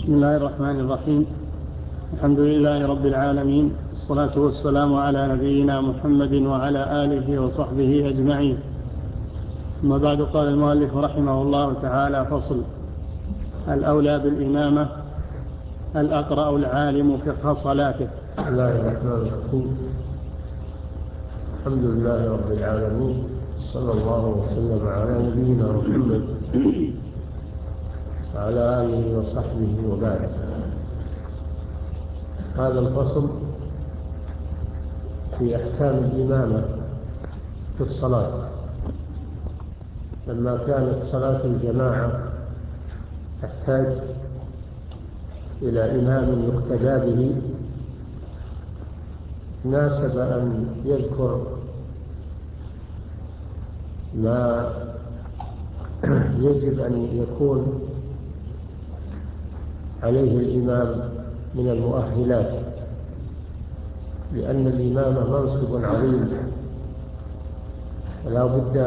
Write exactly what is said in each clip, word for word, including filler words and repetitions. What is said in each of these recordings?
بسم الله الرحمن الرحيم. الحمد لله رب العالمين، والصلاة والسلام على نبينا محمد وعلى آله وصحبه أجمعين. ثم بعد، قال المؤلف رحمه الله تعالى: فصل: الأولى بالإمامة الأقرأ العالم فقه صلاته. بسم الله الرحمن الرحيم. الحمد لله رب العالمين، صلى الله وسلم على نبينا محمد وعلى آله وصحبه وبعد. هذا الفصل في أحكام الإمامة في الصلاة. لما كانت صلاة الجماعة تحتاج إلى إمام يقتدى به، ناسب أن يذكر ما يجب أن يكون عليه الإمام من المؤهلات، لأن الإمامة منصب عظيم ولا بد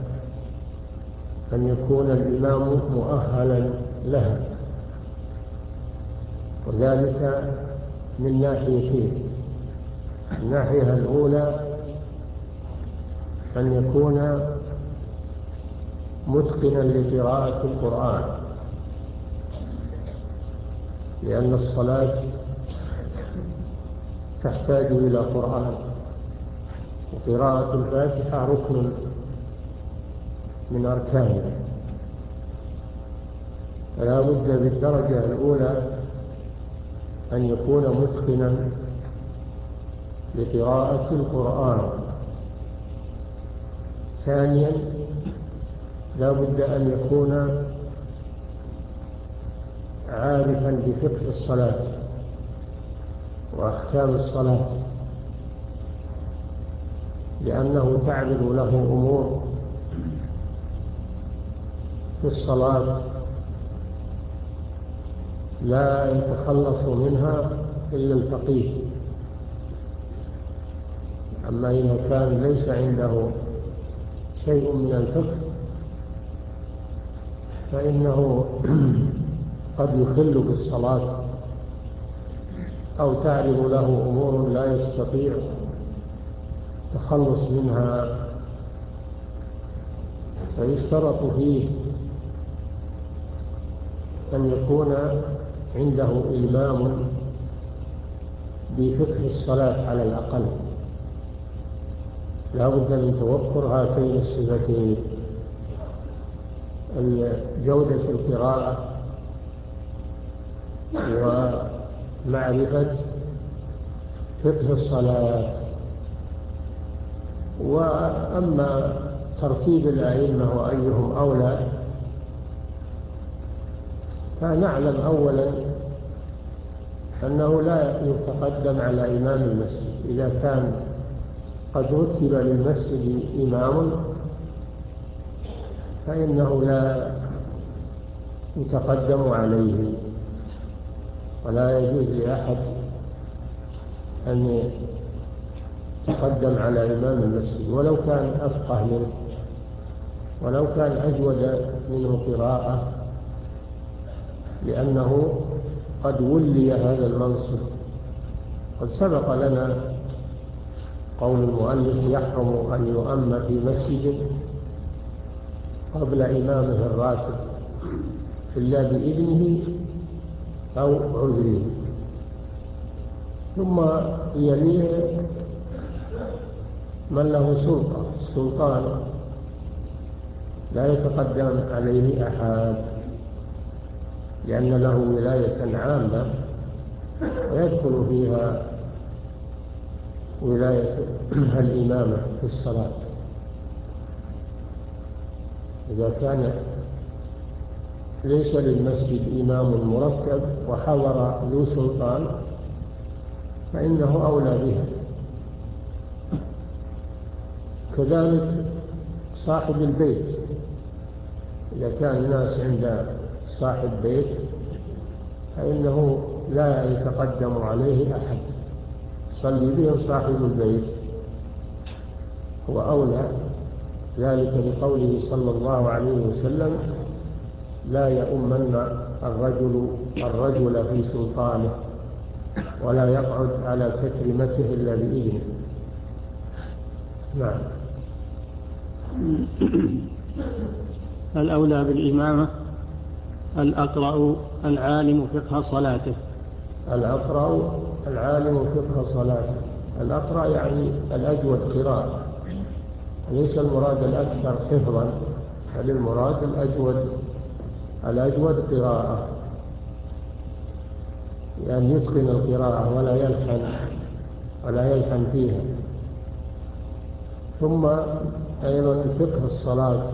أن يكون الإمام مؤهلا لها، وذلك من ناحيتين. الناحية الأولى أن يكون متقنا لقراءة القرآن، لأن الصلاة تحتاج إلى قرآن، وقراءة الفاتحة ركن من أركانها، فلا بد بالدرجة الأولى أن يكون متقنا لقراءة القرآن. ثانيا، لا بد أن يكون عارفا بفقه الصلاة وأحكام الصلاة، لأنه تعرض له أمور في الصلاة لا يتخلص منها إلا الفقيه. أما إذا كان ليس عنده شيء من الفقه فإنه قد يخل بالصلاة، أو تعرض له أمور لا يستطيع التخلص منها. فيشترط فيه أن يكون عنده إمام بفقه الصلاة على الأقل. لا بد من توفر هاتين الصفتين: جودة القراءة ومعرفة فقه الصلاة. وأما ترتيب الأئمة وأيهم أولى، فنعلم أولا أنه لا يتقدم على إمام المسجد. إذا كان قد رتب للمسجد إمام فإنه لا يتقدم عليه، ولا يجوز لأحد أن يتقدم على إمام المسجد ولو كان أفقه منه، ولو كان أجود منه قراءة، لأنه قد ولي هذا المنصب. قد سبق لنا قول المؤلف: يحرم أن يؤم في مسجد قبل إمامه الراتب إلا بإذنه أو عذره. ثم يليه من له سلطة. السلطان لا يتقدم عليه أحد، لأن له ولاية عامة ويدخل فيها ولاية الإمامة في الصلاة. إذا كان ليس للمسجد إمام مرتب وحضر ذو سلطان فإنه أولى بها. كذلك صاحب البيت، إذا كان الناس عند صاحب بيت فإنه لا يتقدم عليه أحد، صلي بهم صاحب البيت هو أولى. ذلك لقوله صلى الله عليه وسلم: لا يؤمن الرجل الرجل في سلطانه ولا يقعد على تكريمته إلا بإذنه. نعم. الأولى بالإمامة الأقرأ العالم فقه صلاته. الأقرأ العالم فقه صلاته. الأقرأ يعني الأجود قراءة، ليس المراد الأكثر حفظا، بل المراد الأجود الأجود قراءة، يعني يتقن القراءة ولا يلحن ولا يلحن فيها. ثم أيضا فقه الصلاة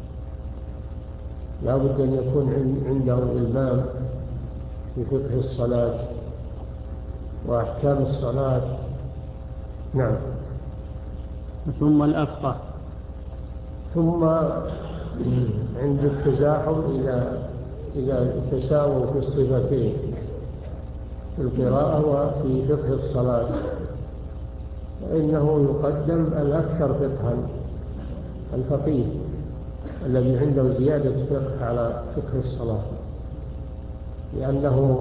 لا بد أن يكون عنده إلمام في فقه الصلاة وأحكام الصلاة. نعم. ثم الأفقه. ثم عند التزاحم إذا إذا تساووا في الصفتين في القراءة وفي فقه الصلاة فإنه يقدم الأكثر فقها، الفقيه الذي عنده زيادة فقه على فقه الصلاة، لأنه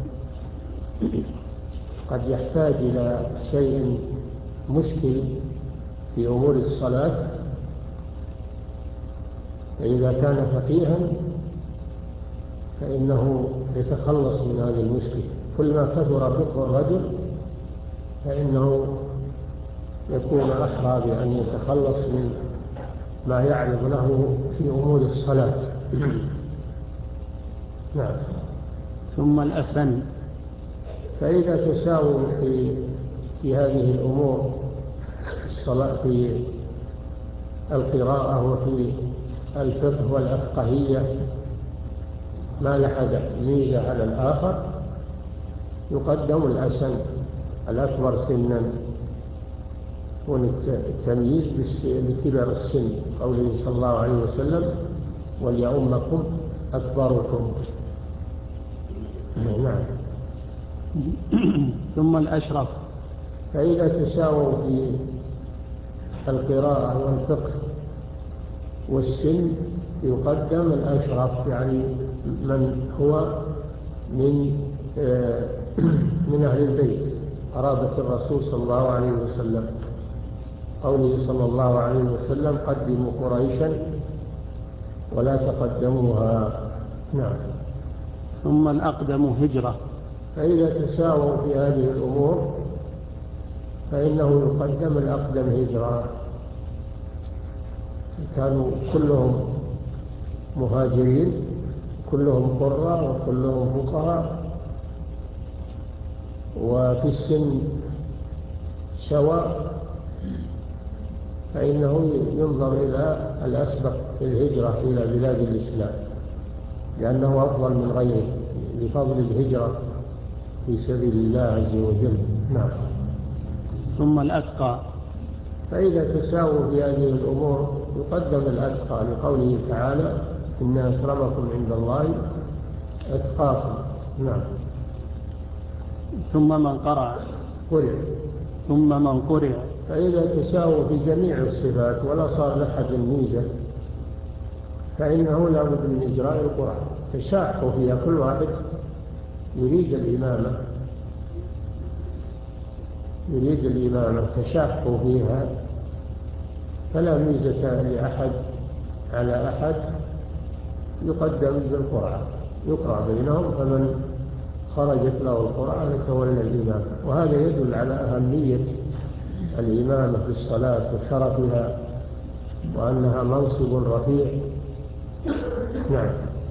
قد يحتاج إلى شيء مشكل في أمور الصلاة، فإذا كان فقيها فإنه يتخلص من هذه المشكلة. كلما كثر فقه الرجل فإنه يكون أحرى بأن يتخلص من ما يعرض له في أمور الصلاة. نعم. ثم الأسن. فإذا تساووا في في هذه الأمور الصلاة في القراءة وفي الفقه والأفقهية ما لحد ميزة على الآخر يقدم الأسن الأكبر سنا، والتمييز بكبر السن، قوله صلى الله عليه وسلم وليؤمكم أكبركم. نعم. ثم الأشرف. فإذا تساووا في القراءة والفقه والسن يقدم الأشرف، يعني من هو من من أهل البيت قرابة الرسول صلى الله عليه وسلم، قوله صلى الله عليه وسلم قدموا قريشا ولا تقدموها. نعم. ثم الأقدم هجرة. فإذا تساووا في هذه الأمور فإنه يقدم الأقدم هجرة، كانوا كلهم مهاجرين، كلهم قراء وكلهم فقهاء، وفي السن سواء، فإنه ينظر إلى الأسبق في الهجرة إلى بلاد الإسلام، لأنه أفضل من غيره لفضل الهجرة في سبيل الله عز وجل. نعم. ثم الأتقى. فإذا تساووا في هذه الأمور يقدم الأتقى، لقوله تعالى إن أكرمكم عند الله أتقاكم. نعم. ثم من قرأ. قرئ. ثم من قرئ. فإذا تساووا في جميع الصفات ولا صار لحد الميزة فإنه لا بد من إجراء القرآن، تشاحوا فيها، كل واحد يريد الإمامة يريد الإمامة تشاحوا فيها، فلا ميزة لأحد على أحد، يقدم بالقرآن يقرأ بينهم، فمن خرجت له القرآن يتولى الإمامة. وهذا يدل على أهمية الإمامة في الصلاة وشرفها وأنها منصب رفيع. نعم.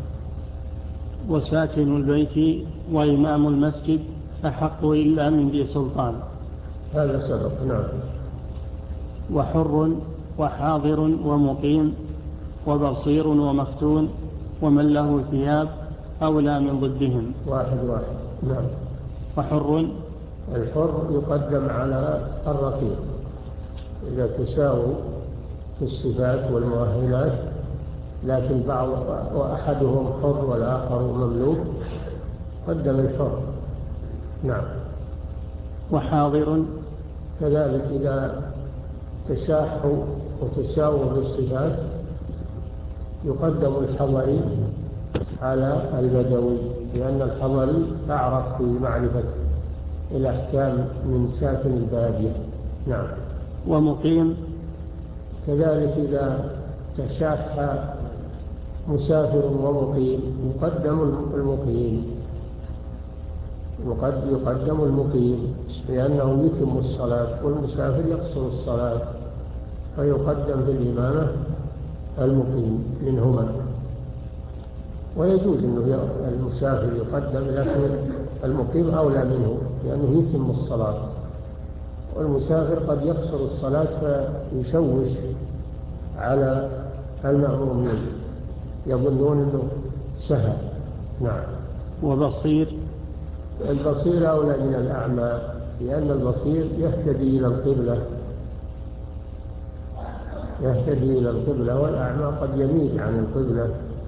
وساكن البيت وإمام المسجد أحق إلا من ذي سلطان. هذا سبق. نعم. وحر وحاضر ومقيم وبصير ومفتون ومن له ثياب أولى من ضدهم. واحد واحد. نعم. وحر. الحر يقدم على الرقيق إذا تساووا في الصفات والمؤهلات، لكن بعض وأحدهم حر والآخر مملوك قدم الحر. نعم. وحاضر كذلك إذا تشاحوا وتساووا بالصفات يقدم الحضري على البدوي. لأن الحضري أعرف في معرفة الأحكام من ساكن البادية. نعم. ومقيم كذلك إذا تشاح مسافر ومقيم يقدم المقيم وقد يقدم المقيم لأنه يتم الصلاة والمسافر يقصر الصلاة، فيقدم في الإمامة المقيم منهما. ويجوز أنه المسافر يقدم، لكن المقيم أولى منه لأنه يتم الصلاة، والمسافر قد يقصر الصلاة فيشوش على المأمومين يظنون أنه سهل. نعم. وبصير البصير أولى من الأعمى، لأن البصير يهتدي إلى القبلة يهتدي إلى القبلة والأعمى قد يميل عن القبلة.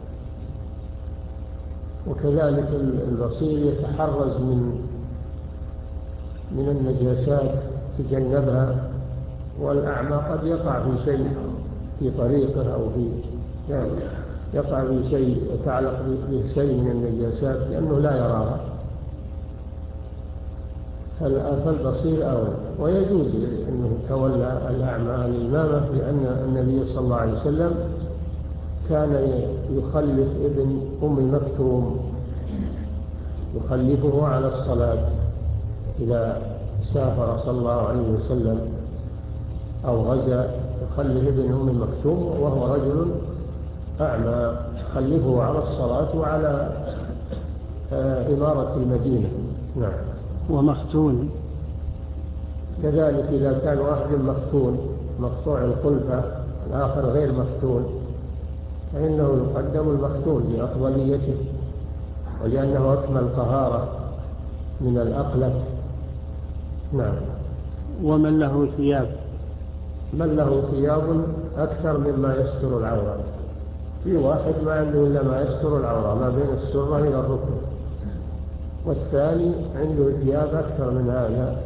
وكذلك البصير يتحرز من من النجاسات تجنبها، والأعمى قد يقع في شيء في طريقه أو في يعني يقع في شيء يتعلق به شيء من النجاسات لأنه لا يراها، فالبصير أولى. ويجوز أنه تولى الأعمى الإمامة، لأن النبي صلى الله عليه وسلم كان يخلف ابن أم مكتوم يخلفه على الصلاة إذا سافر صلى الله عليه وسلم أو غزا، يخلف ابن أم مكتوم وهو رجل أعمى يخلفه على الصلاة وعلى إمارة المدينة. نعم. ومختون كذلك إذا كان واحد مختون مقطوع الخلفة الآخر غير مختون فإنه يقدم المختون لأفضليته ولأنه أكمل طهارة من الأقلف. نعم. ومن له ثياب من له ثياب أكثر مما يستر العورة. في واحد ما عنده إلا ما يستر العورة ما بين السرة إلى الركبة، والثاني عنده ثياب أكثر من هذا،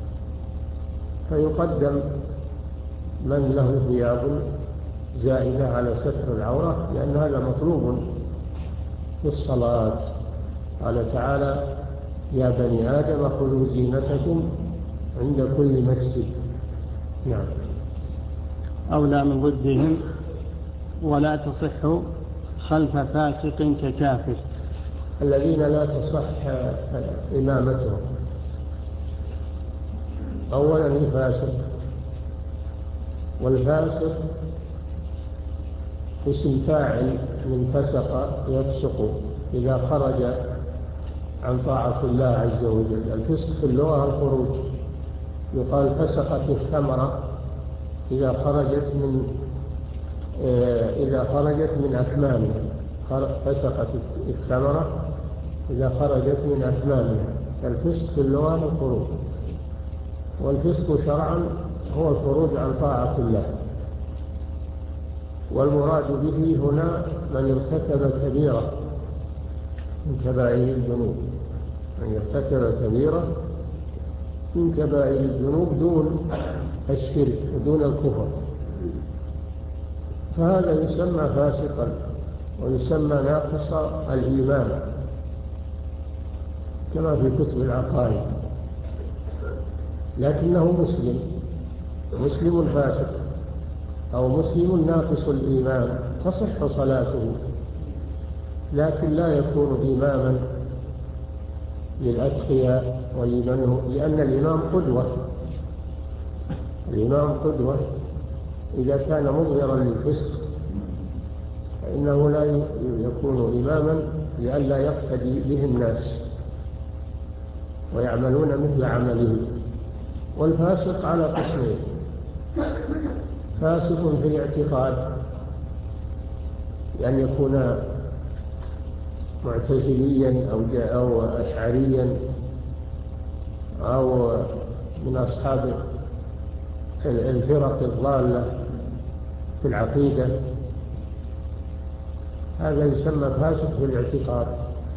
فيقدم من له ثياب زائدة على ستر العورة، لأن هذا مطلوب في الصلاة. قال تعالى: يا بني آدم خذوا زينتكم عند كل مسجد. نعم. أولى من ضدهم. ولا تصح خلف فاسق ككافر. الذين لا تصح إمامتهم: أولا الفاسق، والفاسق اسم فاعل من فسق يفسق إذا خرج عن طاعة الله عز وجل. الفسق في اللغة الخروج، يقال فسقت الثمرة إذا خرجت من إذا خرجت من أكمامها. فسقت الثمرة إذا خرجت من أكمامها. الفسق في اللغة الخروج، والفسق شرعا هو الخروج عن طاعة الله. والمراد به هنا من ارتكب كبيرة من كبائر الذنوب، من ارتكب كبيرة من كبائر الذنوب دون الشرك ودون الكفر، فهذا يسمى فاسقا ويسمى ناقص الإيمان كما في كتب العقائد، لكنه مسلم مسلم فاسق أو مسلم ناقص الإيمان تصح صلاته، لكن لا يكون إماما للأتقياء ولمن، لأن الإمام قدوة. الإمام قدوة إذا كان مظهرا للفسق فإنه لا يكون إماما لئلا يقتدي به الناس ويعملون مثل عمله. والفاسق على قسمين: فاسق في الاعتقاد، يعني يكون معتزليا أو أو أشعريا أو من أصحاب الفرق الضالة في العقيدة، هذا يسمى فاسق في الاعتقاد.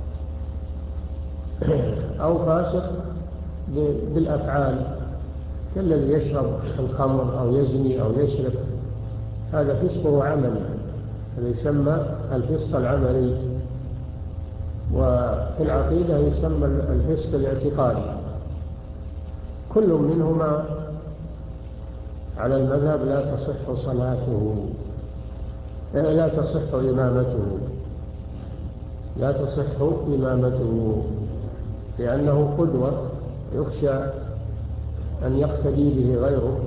أو فاسق بالأفعال كالذي يشرب الخمر أو يزني أو يشرب، هذا فسقه عملي، هذا يسمى الفسق العملي. وفي العقيدة يسمى الفسق الاعتقادي. كل منهما على المذهب لا تصح صلاته، لا تصح إمامته لا تصح إمامته لأنه قدوة يخشى أن يقتدي به غيره،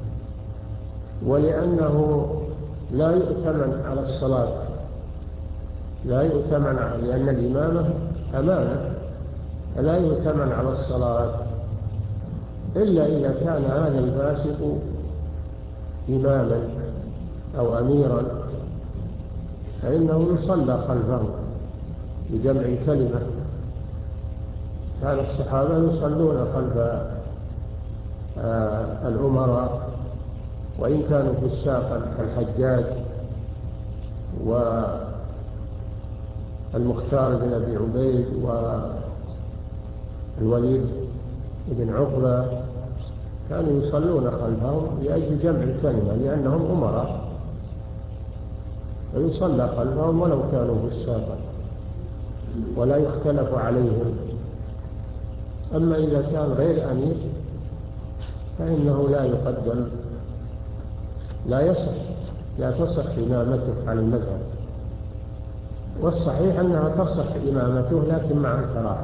ولأنه لا يؤتمن على الصلاة، لا يؤتمن لأن الإمامة أمانة، فلا يؤتمن على الصلاة إلا إذا كان هذا الفاسق إماما أو أميرا، فإنه يصلى خلفه بجمع الكلمة. كان الصحابة يصلون خلف آه الأمراء وإن كانوا فساقا كالحجاج والمختار بن أبي عبيد والوليد بن عقبة، كانوا يصلون خلفهم لأجل جمع الكلمة لأنهم أمراء، فيصلى خلفهم ولو كانوا فساقا ولا يختلف عليهم. أما إذا كان غير أمير فإنه لا يقدم، لا يصح لا تصح إمامته على المذهب. والصحيح أنها تصح إمامته لكن مع الكراهة.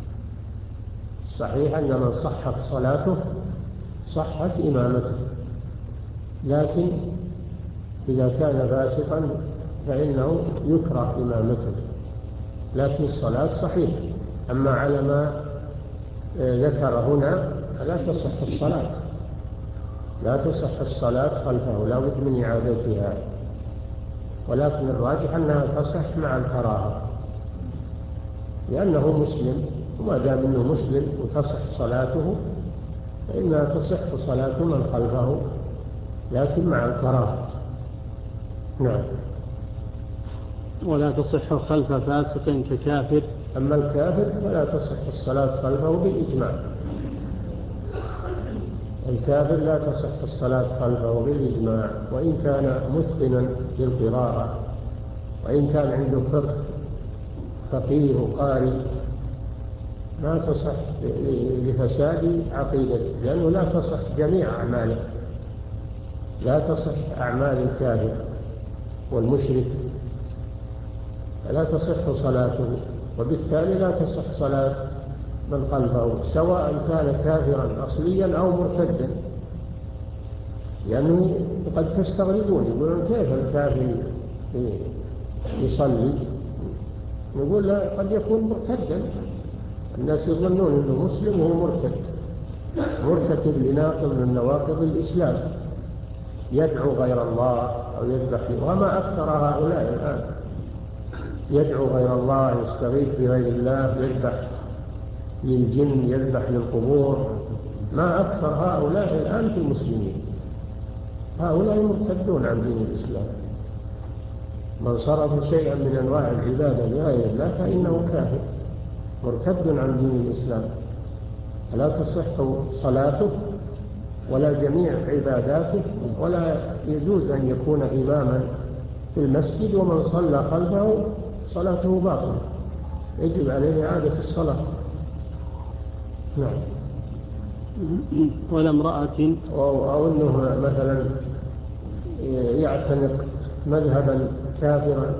صحيح أن من صحت صلاته صحت إمامته، لكن إذا كان فاسقا فإنه يكره إمامته، لكن الصلاة صحيح. أما على ما ذكر هنا فلا تصح الصلاة، لا تصح الصلاة خلفه، لا بد من إعادتها، ولكن الراجح أنها تصح مع الكراهة لأنه مسلم، وما دام أنه مسلم وتصح صلاته فإنها تصح صلاة من خلفه لكن مع الكراهة. نعم. ولا تصح خلف فاسق ككافر. أما الكافر فلا تصح الصلاة خلفه بالإجماع. الكافر لا تصح الصلاة خلفه بالإجماع، وإن كان متقنا للقراءة، وإن كان عنده فقه فقيه وقارئ، لا تصح لفساد عقيدته، لأنه لا تصح جميع أعماله، لا تصح أعمال الكافر والمشرك، لا تصح صلاته، وبالتالي لا تصح صلاة من خلفه سواء كان كافرا أصليا أو مرتدا. لأنه قد تستغربون يقولون كيف الكافر يصلي؟ نقول لا، قد يكون مرتدا، الناس يظنون أنه مسلم وهو مرتد، مرتكب لناقض من نواقض الإسلام، يدعو غير الله أو يذبح، وما أكثر هؤلاء الآن يدعو غير الله، يستغيث بغير الله، يذبح للجن، يذبح للقبور. ما أكثر هؤلاء الآن في المسلمين، هؤلاء مرتدون عن دين الإسلام. من صرف شيئا من أنواع العبادة لغير الله فإنه كافر مرتد عن دين الإسلام، فلا تصح صلاته ولا جميع عباداته، ولا يجوز أن يكون إماما في المسجد ومن صلى خلفه صلاته باطلة، يجب عليه إعادة الصلاة. نعم. ولا امرأة أو أنه مثلا يعتنق مذهبا كافرا،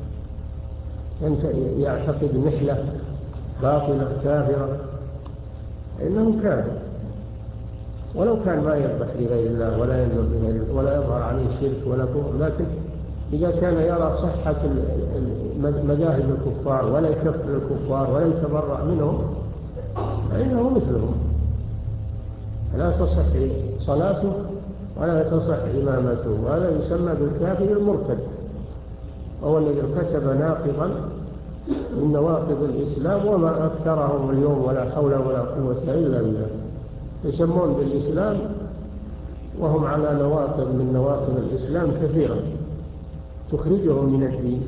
يعتقد نحلة باطلة كافرة، إنه كافر ولو كان ما يذبح لغير الله ولا ينظر لغير الله ولا يظهر عليه شرك ولا كفر. لكن إذا كان يرى صحة مذاهب الكفار ولا يكفر الكفار ولا يتبرأ منهم فإنه مثلهم، لا تصح صلاته ولا تصح إمامته. وهذا يسمى بالكافر المرتد، هو الذي ارتكب ناقضا من نواقض الإسلام، وما أكثرهم اليوم ولا حول ولا قوة إلا بالله، يسمون بالإسلام وهم على نواقض من نواقض الإسلام كثيرا تخرجهم من الدين.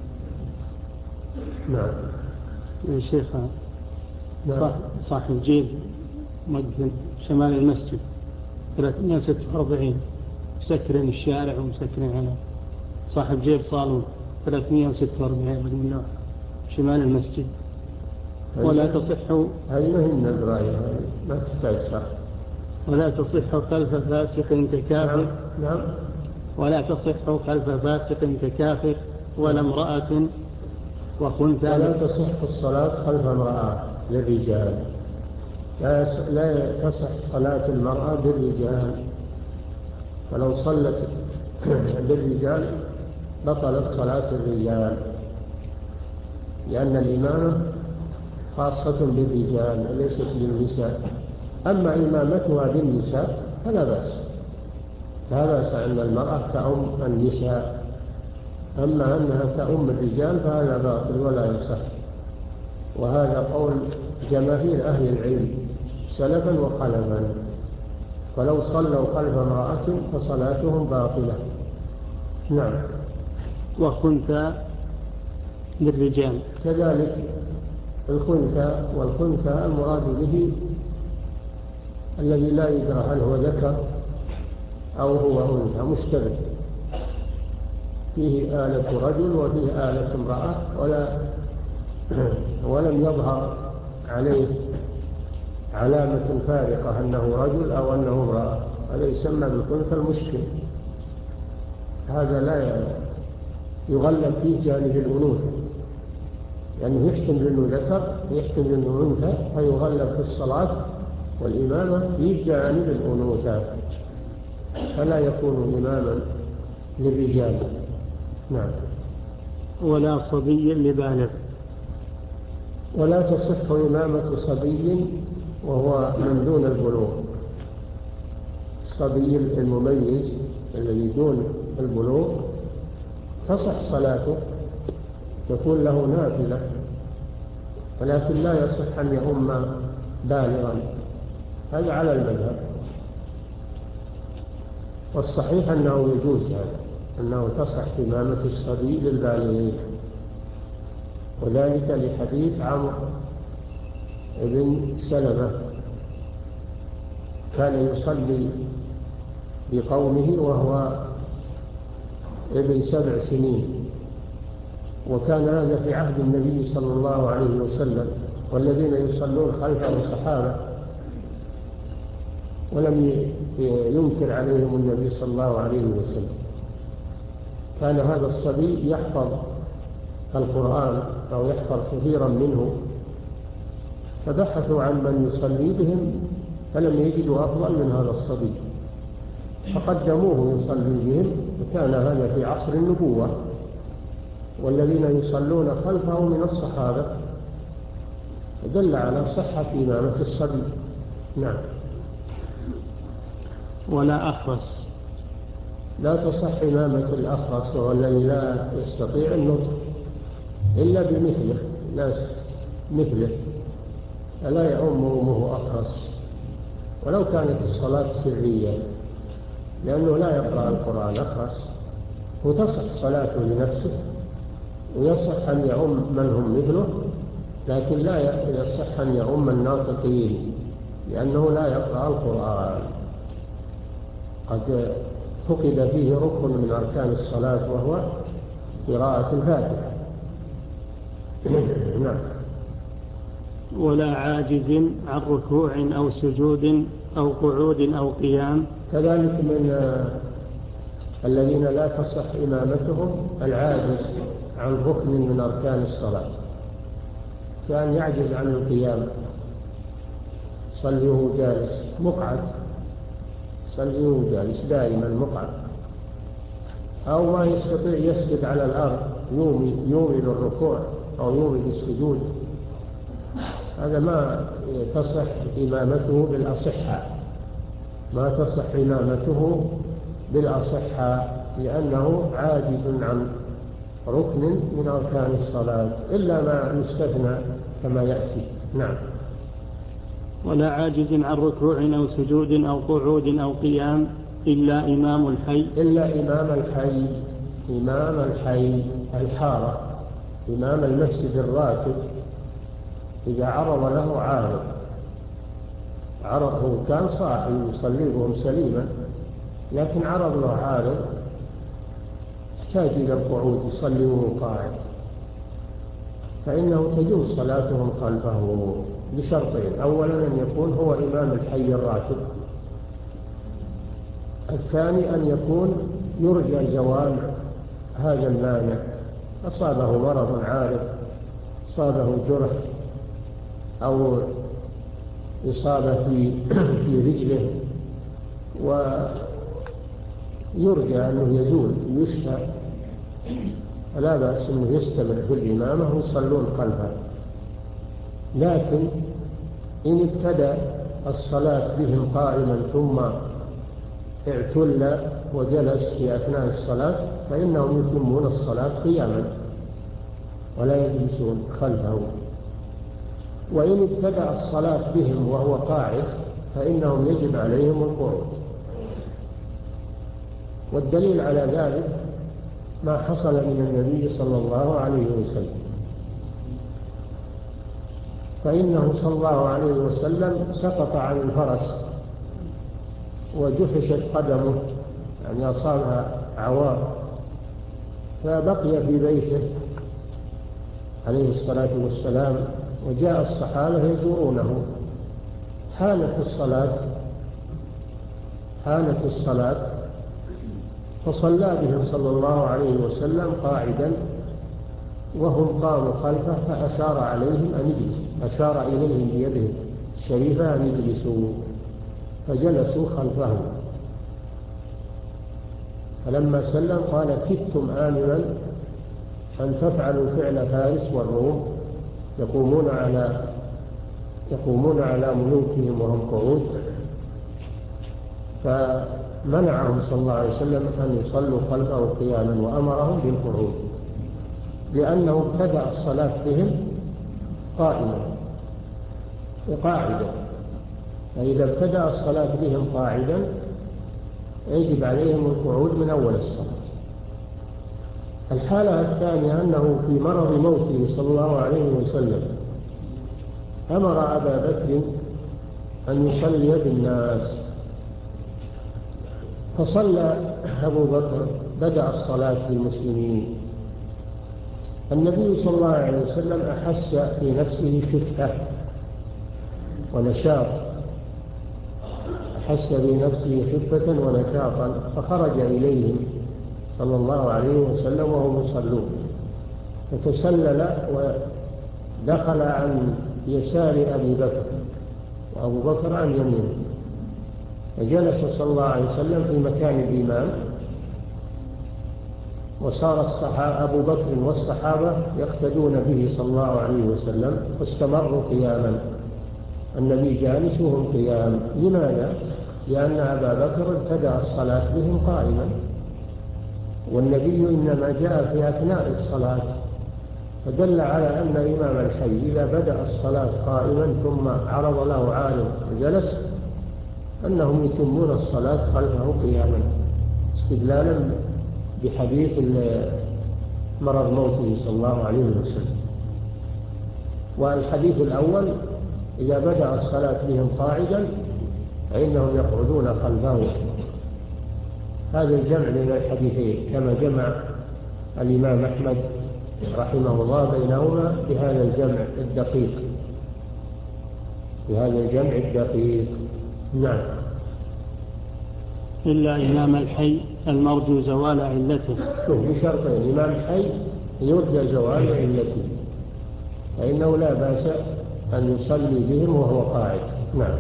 نعم. يا شيخ، نعم. صاحب جيب مدفن شمال المسجد ثلاثمائة وستة وأربعين، مسكرين الشارع ومسكرين هنا، صاحب جيب صالون ثلاثمائة وستة وأربعين رقم اللوحة، شمال المسجد. ولا تصح هذه ما هي من الدراية، ما تحتاج شرح. ولا تصح خلف فاسق ككافر. نعم. نعم. ولا تصح خلف فاسق ككافر ولا امرأة وخنثى. ولا تصح الصلاة خلف امرأة للرجال، لا لا تصح صلاة المرأة بالرجال، ولو صلت بالرجال بطلت صلاة الرجال، لأن الإمامة خاصة بالرجال وليست بالنساء. أما إمامتها بالنساء فلا بأس، لا بأس أن المرأة تؤم النساء، أما أنها تؤم الرجال فهذا باطل ولا يصح. وهذا قول جماهير أهل العلم سلفا وخلفا، ولو صلوا خلف امرأة فصلاتهم باطلة. نعم. وخنثى للرجال كذلك الخنثى، والخنثى المراد به الذي لا يدرى هل هو ذكر أو هو أنثى، مشتبه، فيه آلة رجل وفيه آلة امرأة، ولا ولم يظهر عليه علامة فارقة أنه رجل أو أنه امرأة، هذا يسمى بالخنثى المشكل. هذا لا يغلب فيه جانب الأنوثة، لأنه يعني يحتمل أنه ذكر يحتمل أنه أنثى، فيغلب في الصلاة والإمامة في جانب الأنوثة، فلا يكون إماما للرجال. نعم. ولا صبي لبالغ. ولا تصح إمامة صبي وهو من دون البلوغ. الصبي المميز الذي دون البلوغ تصح صلاته، تكون له نافلة، ولكن لا يصح أن يؤم بالغا، هذا على المذهب. والصحيح أنه يجوز هذا، أنه تصح إمامة الصبي للبالغين، وذلك لحديث عمرو بن سلمة كان يصلي بقومه وهو ابن سبع سنين، وكان هذا في عهد النبي صلى الله عليه وسلم، والذين يصلون خلفه صحابة، ولم ينكر عليهم النبي صلى الله عليه وسلم. كان هذا الصبي يحفظ القرآن أو يحفظ كثيرا منه، فبحثوا عن من يصلي بهم فلم يجدوا أفضل من هذا الصبي، فقدموه يصلي بهم، وكان هذا في عصر النبوة، والذين يصلون خلفه من الصحابة، دل على صحة إمامة الصبي. نعم. ولا أخرس. لا تصح إمامة الأخرس، وهو الذي لا يستطيع النطق إلا بمثله، ناس مثله، فلا يؤم أمه أخرس ولو كانت الصلاة سرية، لأنه لا يقرأ القرآن أخرس، وتصح صلاته لنفسه، ويصح أن يؤم من هم مثله، لكن لا يصح أن يؤم الناطقين، لأنه لا يقرأ القرآن، قد فقد فيه ركن من أركان الصلاة وهو قراءة الفاتحة. نعم. ولا عاجز عن ركوع أو سجود أو قعود أو قيام. كذلك من الذين لا تصح إمامتهم العاجز عن ركن من أركان الصلاة، كان يعجز عن القيام، صليه جالس مقعد، صليه جالس دائما مقعد، أو ما يستطيع يسجد على الأرض، يومي يومي للركوع أو يومي للسجود، هذا ما تصح إمامته بالأصحة، ما تصح إمامته بالأصحة، لأنه عاجز عن ركن من أركان الصلاة، إلا ما يستثنى كما يأتي. نعم. ولا عاجز عن ركوع أو سجود أو قعود أو قيام إلا إمام الحي. إلا إمام الحي، إمام الحي الحارة، إمام المسجد الراتب، إذا عرض له عارض، عرضه كان صاحي يصلي بهم سليما، لكن عرض له عارض احتاج إلى القعود، يصلي وهو قاعد، فإنه تجوز صلاتهم خلفه بشرطين: أولا أن يكون هو إمام الحي الراتب، الثاني أن يكون يرجى زوال هذا المانع، أصابه مرض عارض، أصابه جرح أو إصابة في في رجله، ويرجى أنه يزول يشفى، فلا بأس أنه يستمر في الإمامة ويصلون خلفه. لكن إن ابتدأ الصلاة بهم قائما ثم اعتل وجلس في أثناء الصلاة فإنهم يتمون الصلاة قياما ولا يجلسون خلفه. وإن ابتدأ الصلاة بهم وهو قاعد فإنهم يجب عليهم القعود. والدليل على ذلك ما حصل من النبي صلى الله عليه وسلم، فإنه صلى الله عليه وسلم سقط عن الفرس وجحشت قدمه، يعني أصابها عوار، فبقي في بيته عليه الصلاة والسلام، وجاء الصحابة يزورونه. حانت الصلاة حانت الصلاة فصلى بهم صلى الله عليه وسلم قاعدا وهم قاموا خلفه، فأشار عليهم أن يجلسوا، أشار إليهم بيده الشريفة أن يجلسوا، فجلسوا خلفه. فلما سلم قال: كدتم آمنا أن تفعلوا فعل فارس والروم، يقومون على يقومون على ملوكهم وهم قعود. فمنعهم صلى الله عليه وسلم أن يصلوا خلفه قياما وأمرهم بالقعود، لأنه ابتدأ الصلاة بهم قائما وقاعدا، فإذا ابتدأ الصلاة بهم قاعدا يجب عليهم القعود من أول الصلاة. الحالة الثانية أنه في مرض موته صلى الله عليه وسلم أمر أبا بكر أن يصلي بالناس، فصلى أبو بكر، بدأ الصلاة بالمسلمين. النبي صلى الله عليه وسلم أحس في نفسه خفة ونشاط، أحس في نفسه خفة ونشاطا، فخرج إليهم صلى الله عليه وسلم وهم يصلون، فتسلل ودخل عن يسار أبي بكر وأبو بكر عن يمينه، فجلس صلى الله عليه وسلم في مكان الإمام، وصار الصحابة أبو بكر والصحابة يقتدون به صلى الله عليه وسلم، واستمروا قياما، النبي جالس وهم قيام. لماذا؟ لأن أبا بكر ابتدأ الصلاة بهم قائما، والنبي إنما جاء في أثناء الصلاة، فدل على أن إمام الحي إذا بدأ الصلاة قائما ثم عرض له عالم وجلس أنهم يتمون الصلاة خلفه قياما، استدلالا بحديث مرض موته صلى الله عليه وسلم. والحديث الأول إذا بدأ الصلاة بهم قاعدا فإنهم يقعدون خلفه. هذا الجمع بين الحديثين كما جمع الإمام أحمد رحمه الله بينهما بهذا الجمع الدقيق بهذا الجمع الدقيق. نعم. إلا إمام الحي المرجو زوال علته. شوف بشرطين: إمام الحي يرجى زوال علته، فإنه لا بأس أن يصلي بهم وهو قاعد. نعم.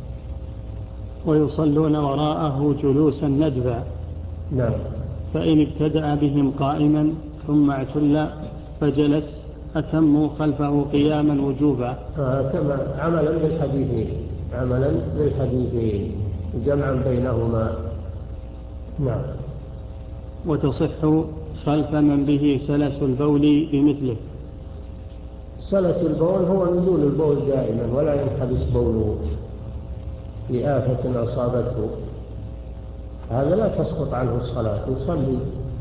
ويصلون وراءه جلوسا ندبا. نعم. فإن ابتدأ بهم قائما ثم اعتل فجلس أتموا خلفه قياما وجوبا. كما عملا بالحديثين عملا بالحديثين جمعا بينهما. نعم. وتصح خلف من به سلس البول بمثله. سلس البول هو نزول البول دائما ولا ينحبس بوله لآفة أصابته، هذا لا تسقط عنه الصلاة، يصلي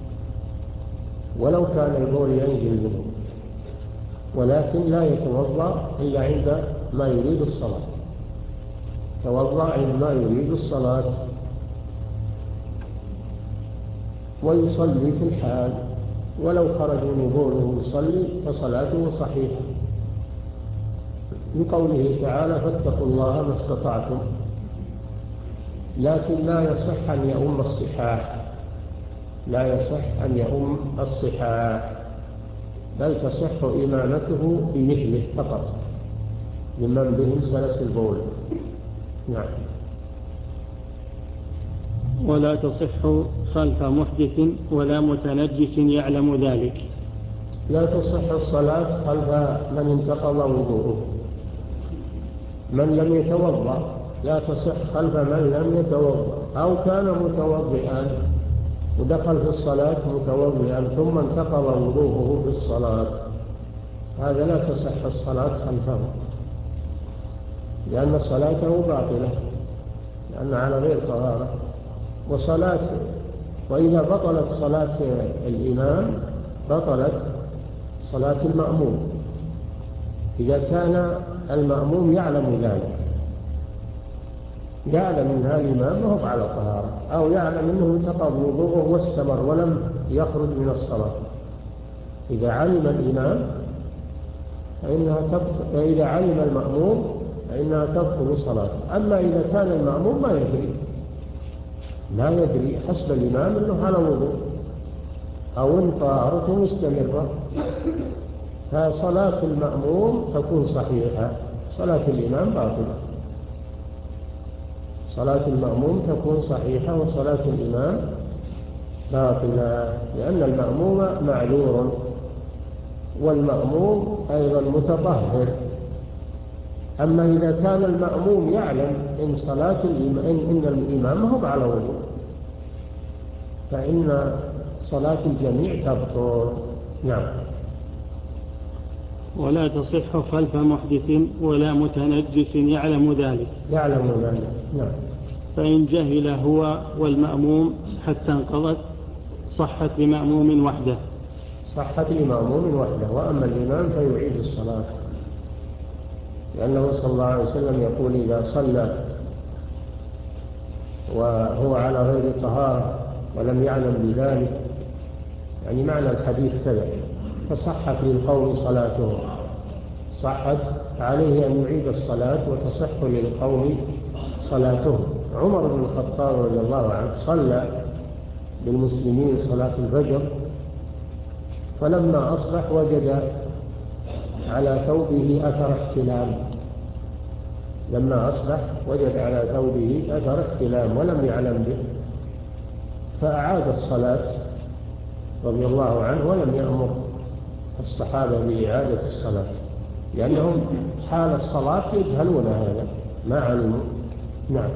ولو كان البول ينزل منه، ولكن لا يتوضأ إلا عند ما يريد الصلاة، توضأ عندما يريد الصلاة، ويصلي في الحال ولو خرج من وضوءه يصلي فصلاته صحيحة، لقوله تعالى فاتقوا الله ما استطعتم. لكن لا يصح أن يؤم الصحاح، لا يصح أن يؤم الصحاح، بل تصح إمامته بمثله فقط لمن بهم سلس البول. نعم. ولا تصح خلف محدث ولا متنجس يعلم ذلك. لا تصح الصلاة خلف من انتقض وضوءه، من لم يتوضأ لا تصح خلف من لم يتوضأ، أو كان متوضئا ودخل في الصلاة متوضئا ثم انتقض وضوءه في الصلاة، هذا لا تصح الصلاة خلفه، لأن صلاته باطلة، لأن على غير طهارة. وصلاة وإذا بطلت صلاة الإمام بطلت صلاة المأموم، إذا كان المأموم يعلم ذلك، يعلم أن الإمام هو على طهارة، أو يعلم أنه انتقض وضوءه واستمر ولم يخرج من الصلاة، إذا علم الإمام فإنها تبطل، وإذا علم المأموم فإنها تبطل صلاته. أما إذا كان المأموم ما يدري لا يدري حسب الإمام أنه على وضوء أو أن طهارته مستمرة، فصلاة المأموم تكون صحيحة، صلاة الإمام باطلة. صلاة المأموم تكون صحيحة وصلاة الإمام باطلة، لأن المأموم معذور، والمأموم أيضا متطهر. أما إذا كان المأموم يعلم إن صلاة الإمام إن الإمام هو على وضوء فإن صلاة الجميع تبطل. نعم. ولا تصح خلف محدث ولا متنجس يعلم ذلك. يعلم ذلك. نعم. فإن جهل هو والمأموم حتى انقضت صحت لمأموم وحده. صحت لمأموم وحده، وأما الإمام فيعيد الصلاة، لأنه صلى الله عليه وسلم يقول إذا صلى وهو على غير طهارة ولم يعلم بذلك، يعني معنى الحديث كذا، فصحت للقوم صلاته، صحت عليه أن يعيد الصلاة وتصح للقوم صلاته. عمر بن الخطاب رضي الله عنه صلى بالمسلمين صلاة الفجر، فلما أصبح وجد على ثوبه أثر احتلام، لما أصبح وجد على ثوبه أثر احتلام ولم يعلم به، فأعاد الصلاة رضي الله عنه، ولم يأمر الصحابة بإعادة الصلاة، لأنهم حال الصلاة يجهلون هذا ما علموا. نعم.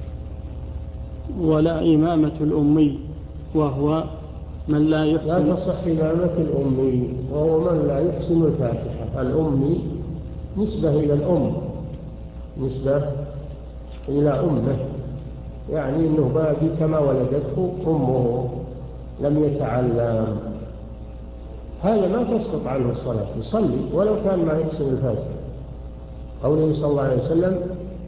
ولا إمامة الأمي وهو من لا يحسن. لا تصح إمامة الأمي وهو من لا يحسن الفاتحة. الأمي نسبة إلى الأم، نسبة إلى أمه، يعني أنه باقي كما ولدته أمه لم يتعلم، هذا ما تسقط عنه الصلاة، يصلي ولو كان ما يحسن الفاتحة. قوله صلى الله عليه وسلم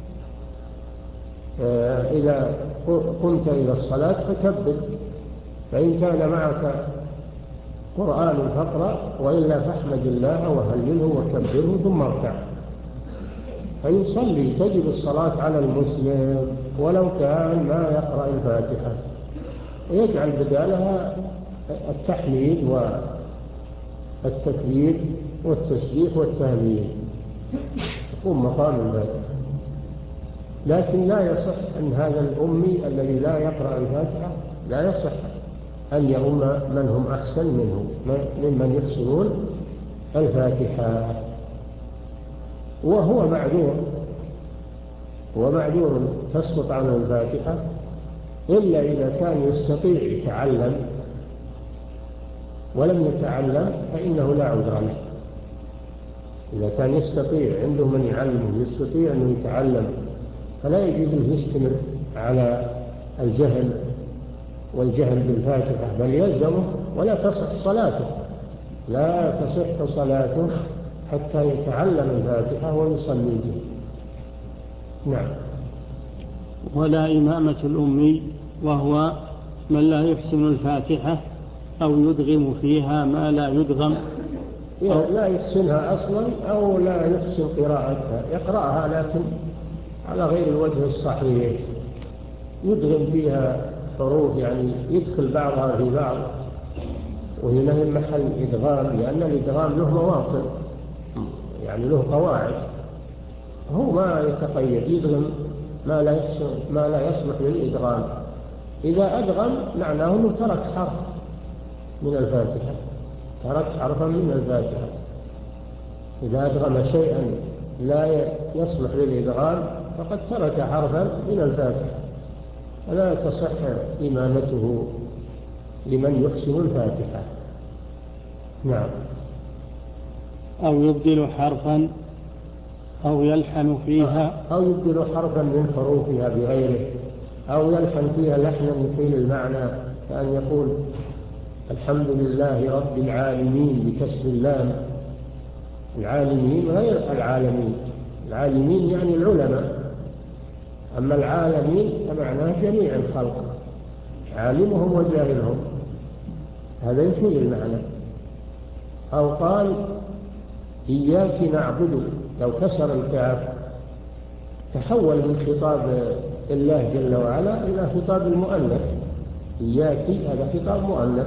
إذا قمت إلى الصلاة فكبر، فإن كان معك قرآن فاقرأ، وإلا فاحمد الله وهلله وكبره ثم اركع. فيصلي، تجب الصلاة على المسلم ولو كان ما يقرأ الفاتحة، ويجعل بدالها التحميد والتكبير والتسبيح والتهليل، يقوم مقام الفاتحة. لكن لا يصح أن هذا الأمي الذي لا يقرأ الفاتحة لا يصح أن يؤم من هم أحسن منه ممن يحسنون الفاتحة، وهو معذور، ومعذور تسقط عنه الفاتحة إلا إذا كان يستطيع يتعلم، ولم يتعلم فإنه لا عذر له. إذا كان يستطيع، عنده من يعلمه، يستطيع أن يتعلم، فلا يجوز أن يستمر على الجهل والجهل بالفاتحة، بل يلزمه ولا تصح صلاته، لا تصح صلاته حتى يتعلم الفاتحة ويصلي به. نعم. ولا إمامة الأمي وهو من لا يحسن الفاتحة أو يدغم فيها ما لا يدغم، أو لا يحسنها أصلا أو لا يحسن قراءتها، يقرأها لكن على غير الوجه الصحيح، يدغم فيها حروف، يعني يدخل بعضها في بعض، وهنا هي محل إدغام، لأن الإدغام له مواطن، يعني له قواعد، هو ما يتقيد، يدغم ما لا يحسن ما لا يصلح للإدغام. إذا أدغم معناه أنه ترك حرف من الفاتحة، ترك حرفا من الفاتحة. إذا أدغم شيئا لا يصلح للإدغام فقد ترك حرفا من الفاتحة، فلا تصح إمامته لمن يحسن الفاتحة. نعم. أو يبدل حرفا أو يلحن فيها، أو يبدل حرفا من حروفها بغيره، أو يلحن فيها لحنا يحيل المعنى، كأن يقول الحمد لله رب العالمين بكسر اللام، العالمين غير العالمين، العالمين يعني العلماء، أما العالمين فمعناه جميع الخلق، عالمهم وجاهلهم، هذا يحيل المعنى. أو قال إياك نعبد، لو كسر الكاف تحول من خطاب الله جل وعلا إلى خطاب المؤنث، إياك هذا خطاب مؤنث.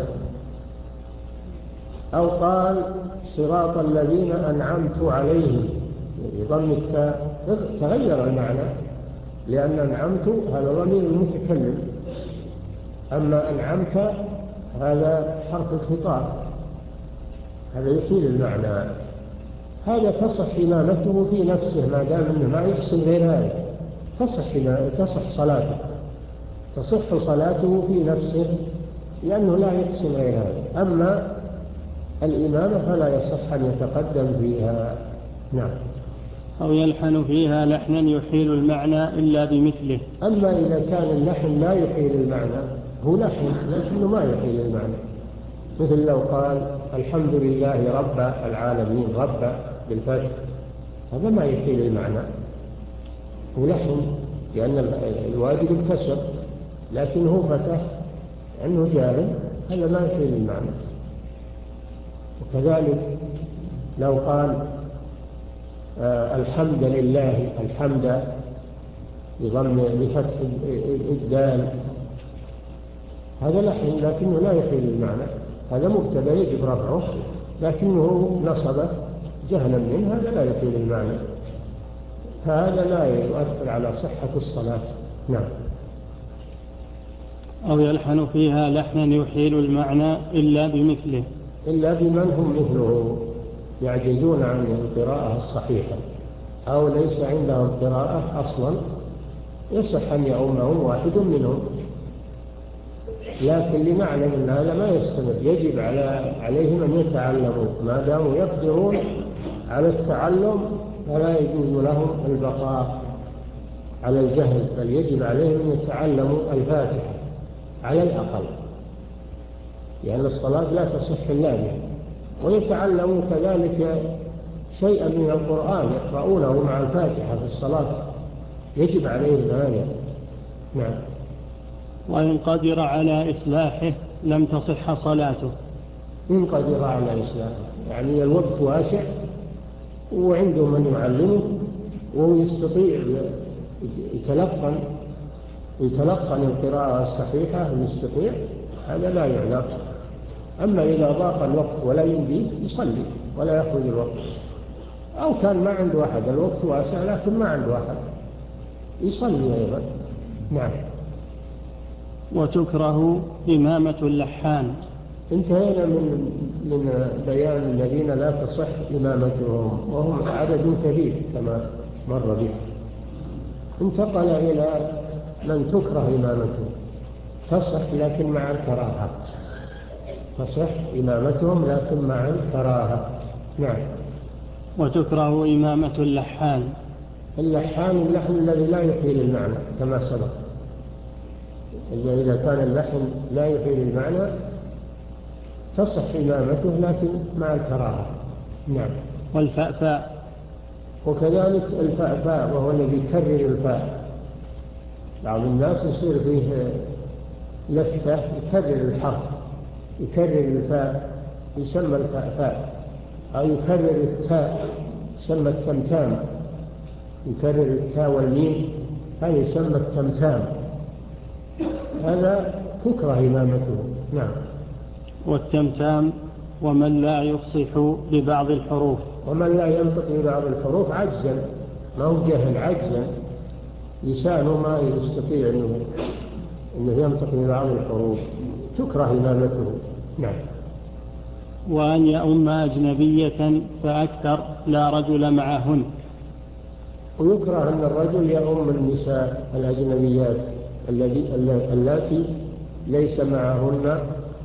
أو قال صراط الذين أنعمت عليهم بضم التاء، تغير المعنى، لأن أنعمت هذا ضمير المتكلم، أما أنعمت هذا حرف الخطاب، هذا يحيل المعنى. هذا تصح إمامته في نفسه ما دام أنه ما يحسن غير هذا، تصح تصح صلاته تصح صلاته في نفسه لأنه لا يحسن غير هذا. أما الإمامة فلا يصح أن يتقدم فيها. نعم. أو يلحن فيها لحنا يحيل المعنى إلا بمثله. أما إذا كان اللحن لا يحيل المعنى، هو لحن لكنه ما يحيل المعنى، مثل لو قال الحمد لله رب العالمين، رب بالفتح، هذا ما يحيل المعنى، هو لحن لأن الواجب الكسر، لكن هو فتح لأنه جاهل، هذا ما يحيل المعنى. وكذلك لو قال آه الحمد لله، الحمد بضم بفتح الدال، هذا لحن لكنه لا يحيل المعنى، هذا مبتدا يجب رفعه لكنه نصب جهلا منه، هذا لا يحيل المعنى، هذا لا يؤثر على صحة الصلاة. نعم. أو يلحن فيها لحنا يحيل المعنى إلا بمثله، إلا بمن هم مثله يعجزون عن القراءة الصحيحة أو ليس عندهم قراءة أصلا، يصح أن يؤمهم واحد منهم، لكن لنعلم أن هذا ما يستمر، يجب على عليهم أن يتعلموا، ما داموا يقدرون على التعلم فلا يجوز لهم البقاء على الجهل، بل يجب عليهم أن يتعلموا الفاتحة على الأقل، لأن الصلاة لا تصح إلا بها، ويتعلموا كذلك شيئا من القرآن يقرؤونه مع الفاتحة في الصلاة، يجب عليهم هذا. نعم. وإن قدر على إصلاحه لم تصح صلاته. إن قدر على إصلاحه يعني الوقت واسع وعنده من يعلمه وهو يستطيع يتلقن يتلقن القراءة الصحيحة ويستطيع، هذا لا يعلم. أما إذا ضاق الوقت ولا يمديه يصلي ولا يخرج الوقت، أو كان ما عنده أحد، الوقت واسع لكن ما عنده أحد، يصلي أيضا. نعم. وتكره إمامة اللحان. انتهينا من من بيان الذين لا تصح إمامتهم، وهم عدد كبير كما مر به. انتقل إلى من تكره إمامتهم، تصح لكن مع الكراهة، تصح إمامتهم لكن مع الكراهة. نعم. وتكره إمامة اللحان. اللحان اللحن الذي لا يحيل المعنى كما سبق، إذا كان اللحن لا يحيل المعنى تصح إمامته لكن مع الكراهة. نعم. والفأفاء. وكذلك الفأفاء وهو الذي يكرر الفاء، بعض الناس يصير فيه لفة يكرر الحرف يكرر الفاء يسمى الفاء فاء، أو يكرر التاء يسمى التمتام، يكرر التاء والميم هذا يسمى التمتام، هذا تكره إمامته. نعم. والتمتام ومن لا يفصح ببعض الحروف، ومن لا ينطق ببعض الحروف عجزا، ما هو جهل، عجزا لسانه ما يستطيع أنه, إنه ينطق ببعض الحروف، تكره إمامته. نعم. وأن يؤم أجنبية فأكثر لا رجل معهن، ويكره أن الرجل يؤم النساء الأجنبيات اللاتي ليس معهن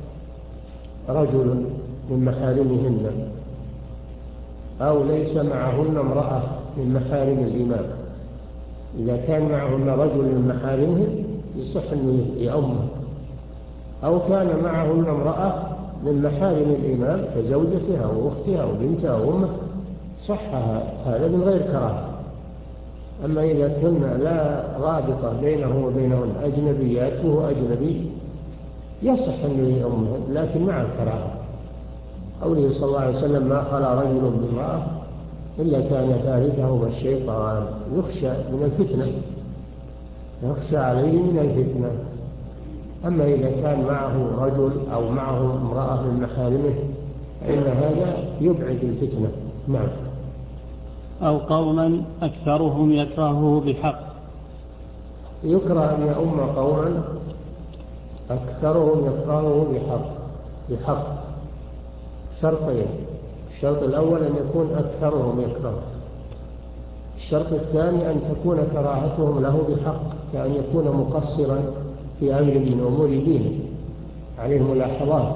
رجل من محارمهن، أو ليس معهن امرأة من محارم الإمام. إذا كان معهن رجل من محارمهن يصح أنه يؤمه، أو كان معهن امرأة من محارم الإمام كزوجتها وأختها وبنتها وأمه، صح هذا من غير كراهة. أما إذا كنا لا رابطة بينه وبينهن أجنبيات وهو أجنبي يصح أنه يؤمهن لكن مع الكراهة. قوله صلى الله عليه وسلم ما خلا رجل بامرأة إلا كان ثالثهما الشيطان، يخشى من الفتنة، يخشى عليه من الفتنة. أما إذا كان معه رجل أو معه امرأة من محارمه فإن هذا يبعد الفتنة. نعم. أو قوما أكثرهم يكرهه بحق، يكره أن يؤم قوما أكثرهم يكرهه بحق. بحق شرطين: الشرط الأول أن يكون أكثرهم يكره، الشرط الثاني أن تكون كراهتهم له بحق، كأن يكون مقصرا في أمر من أمور دينه، عليه ملاحظات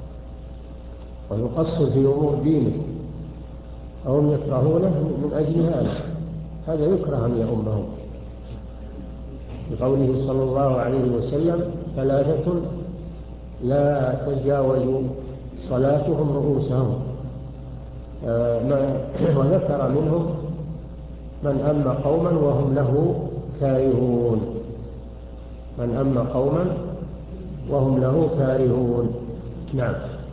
ويقصر في أمور دينه، أهم يكرهونه من أجل هذا، هذا يكره أن يؤمهم. بقوله صلى الله عليه وسلم ثلاثة لا تجاوز صلاتهم رؤوسهم، آه وذكر منهم من أم قوما وهم له كارهون، من أم قوما وهم له كارهون. نعم.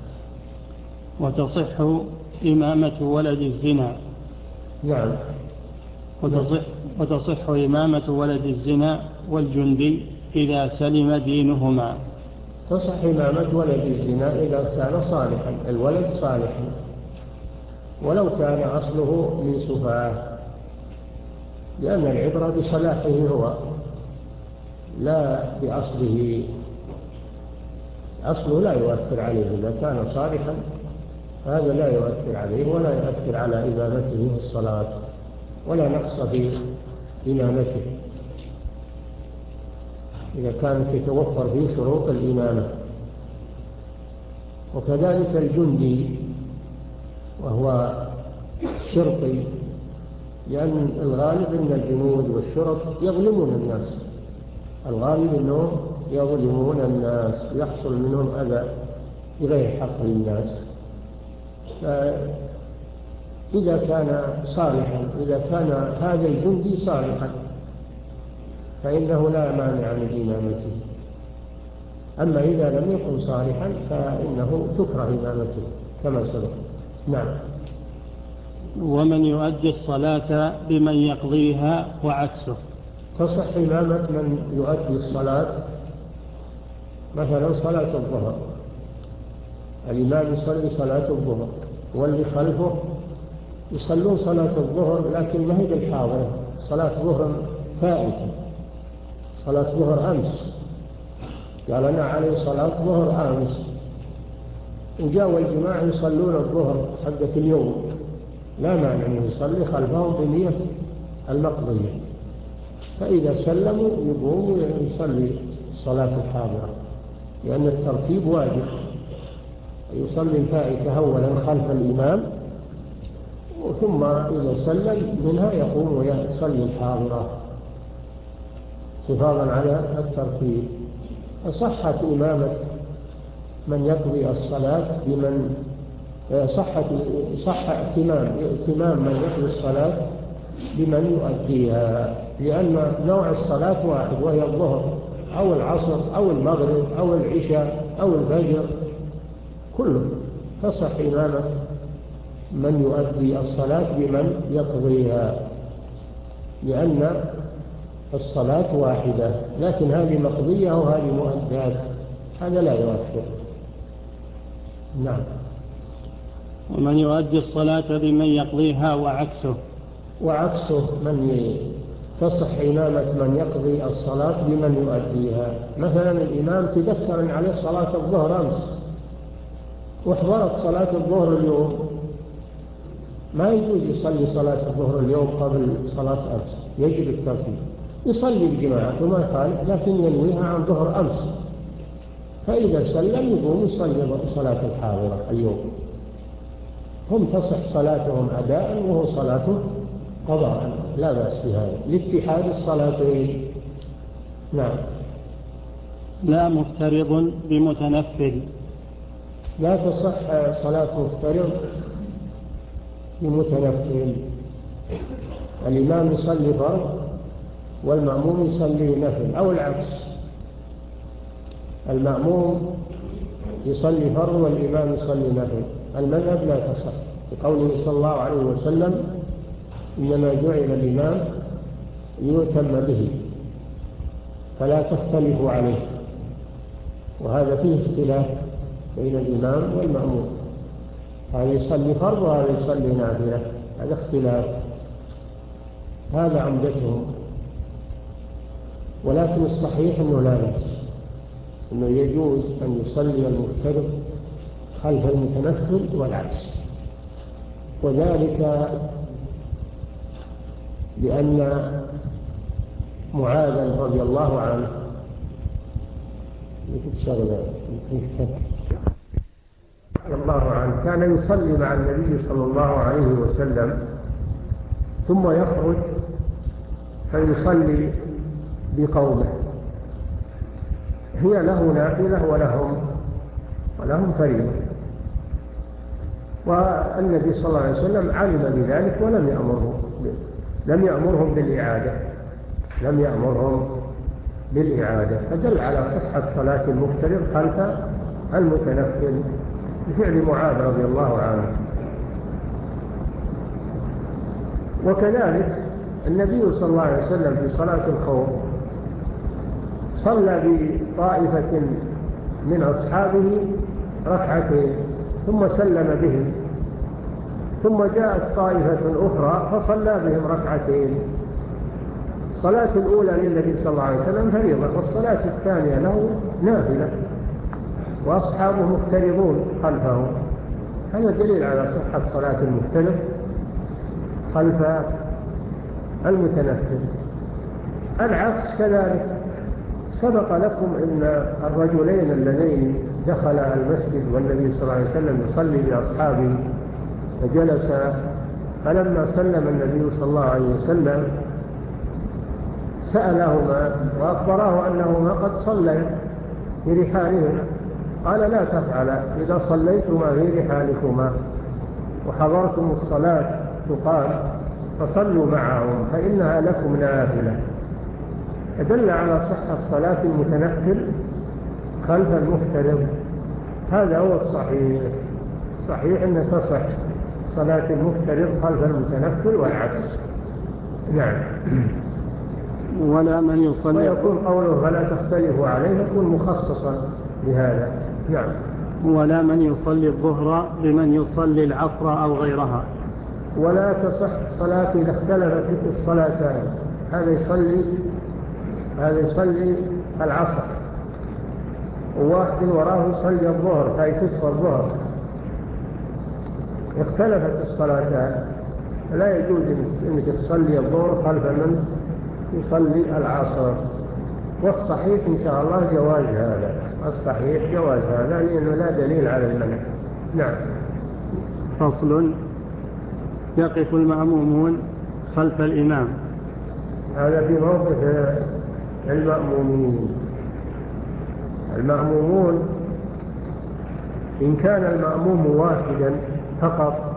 وتصح إمامة ولد الزنا. نعم. وتصح, وتصح إمامة ولد الزنا والجندي إذا سلم دينهما. تصح إمامة ولد الزنا إذا كان صالحا، الولد صالحا، ولو كان أصله من سفاه، لأن العبرة بصلاحه هو لا بأصله، أصله لا يؤثر عليه، إذا كان صالحا هذا لا يؤثر عليه ولا يؤثر على إمامته في الصلاة ولا نقص في إمامته إذا كانت تتوفر فيه شروط الإمامة. وكذلك الجندي وهو شرطي، لأن الغالب أن الجنود والشرط يظلمون الناس، الغالب أنهم يظلمون الناس، يحصل منهم أذى بغير حق للناس. فإذا كان صالحا، إذا كان هذا الجندي صالحا فإنه لا مانع من إمامته، أما إذا لم يكن صالحا فإنه تكره إمامته كما سبق. نعم. ومن يؤدي الصلاة بمن يقضيها وعكسه. تصح إمامة من يؤدي الصلاة، مثلا صلاة الظهر، الإمام يصلي صلاة الظهر واللي خلفه يصلون صلاة الظهر لكن ما هي بالحاضرة، صلاة ظهر فائتة، صلاة ظهر أمس، قال أنا علي صلاة ظهر أمس، وجاءوا الجماعة يصلون الظهر حقة اليوم، لا مانع أنه يصلي خلفهم بنية المقضية، فإذا سلموا يقوم ويصلي الصلاة الحاضرة، لأن الترتيب واجب، يصلي الفائتة أولا خلف الإمام، ثم إذا سلم منها يقوم ويصلي الحاضرة حفاظا على الترتيب. صحت إمامة من يقضي الصلاة بمن صحت صح ائتمام ائتمام من يقضي الصلاة بمن يؤديها، لأن نوع الصلاة واحد، وهي الظهر أو العصر أو المغرب أو العشاء أو الفجر، كله تصح إمامة من يؤدي الصلاة بمن يقضيها، لأن الصلاة واحدة، لكن هذه مقضية وهذه مؤدات، هذا لا يؤثر. نعم. ومن يؤدي الصلاة بمن يقضيها وعكسه. وعكسه من تصح إمامة من يقضي الصلاة بمن يؤديها. مثلا الإمام تذكر أن عليه صلاة الظهر أمس وحضرت صلاة الظهر اليوم، ما يجوز يصلي صلاة الظهر اليوم قبل صلاة أمس، يجب الترتيب. يصلي بجماعة وما يخالف، لكن ينويها عن ظهر أمس، فإذا سلم يقوم يصلي صلاة الحاضرة اليوم. هم تصح صلاتهم أداء وهو صلاته قضاء، لا بأس بهذا لاتحاد الصلاتين. نعم. لا مفترض بمتنفل. لا تصح صلاة مفترض بمتنفل. الإمام يصلي فرض والمأموم يصلي نفل، أو العكس، المأموم يصلي فرض والإمام يصلي نفل. المذهب لا تصح، بقوله صلى الله عليه وسلم: إنما جعل الإمام ليؤتم به فلا تختلفوا عليه. وهذا فيه اختلاف بين الإمام والمأموم، هذا يصلي فرض وهذا يصلي نافلة، هذا اختلاف، هذا عمدتهم. ولكن الصحيح أنه لا بأس، أنه يجوز أن يصلي المفترض خلف المتنفل والعكس، وذلك لأن معاذ رضي الله عنه رضي الله عنه كان يصلي مع النبي صلى الله عليه وسلم، ثم يخرج فيصلي بقومه، هي له نافلة ولهم ولهم فريضة. والنبي صلى الله عليه وسلم علم بذلك ولم يأمرهم لم يأمرهم بالإعادة لم يأمرهم بالإعادة فدل على صحة صلاة المفترض خلف المتنفل بفعل معاذ رضي الله عنه. وكذلك النبي صلى الله عليه وسلم في صلاة الخوف صلى بطائفة من أصحابه ركعتين ثم سلم بهم، ثم جاءت طائفة أخرى فصلى بهم ركعتين. الصلاة الأولى للنبي صلى الله عليه وسلم فريضة، والصلاة الثانية له نافلة، وأصحابه مفترضون خلفه. هذا دليل على صحة صلاة المفترض خلف المتنفل. العكس كذلك، سبق لكم أن الرجلين اللذين دخلا المسجد والنبي صلى الله عليه وسلم يصلي بأصحابه فجلس، فلما سلم النبي صلى الله عليه وسلم سألهما وأخبراه أنهما قد صليا في رحالهما، قال: لا تفعلا، إذا صليتما في رحالكما وحضرتم الصلاة تقام فصلوا معهم فإنها لكم نافلة. فدل على صحة صلاة المتنفل خلف المفترض. هذا هو الصحيح. الصحيح أن تصح صلاة المفترض خلف المتنفل والعكس. نعم. ولا من يصلي، ويكون قوله فلا تختلفوا عليه يكون مخصصا بهذا. نعم. ولا من يصلي الظهر بمن يصلي العصر أو غيرها. ولا تصح صلاة إذا اختلفت الصلاتان، هذا يصلي هذا يصلي العصر وواحد وراه يصلي الظهر فيتدخل الظهر، اختلفت الصلاتان، لا يجوز أنك تصلي الظهر خلف من يصلي العصر. والصحيح إن شاء الله جواز هذا، الصحيح جواز هذا لأنه لا دليل على المنع. نعم. فصل: يقف المأمومون خلف الإمام. هذا في موقف المأمومين. المأمومون إن كان المأموم واحدا فقط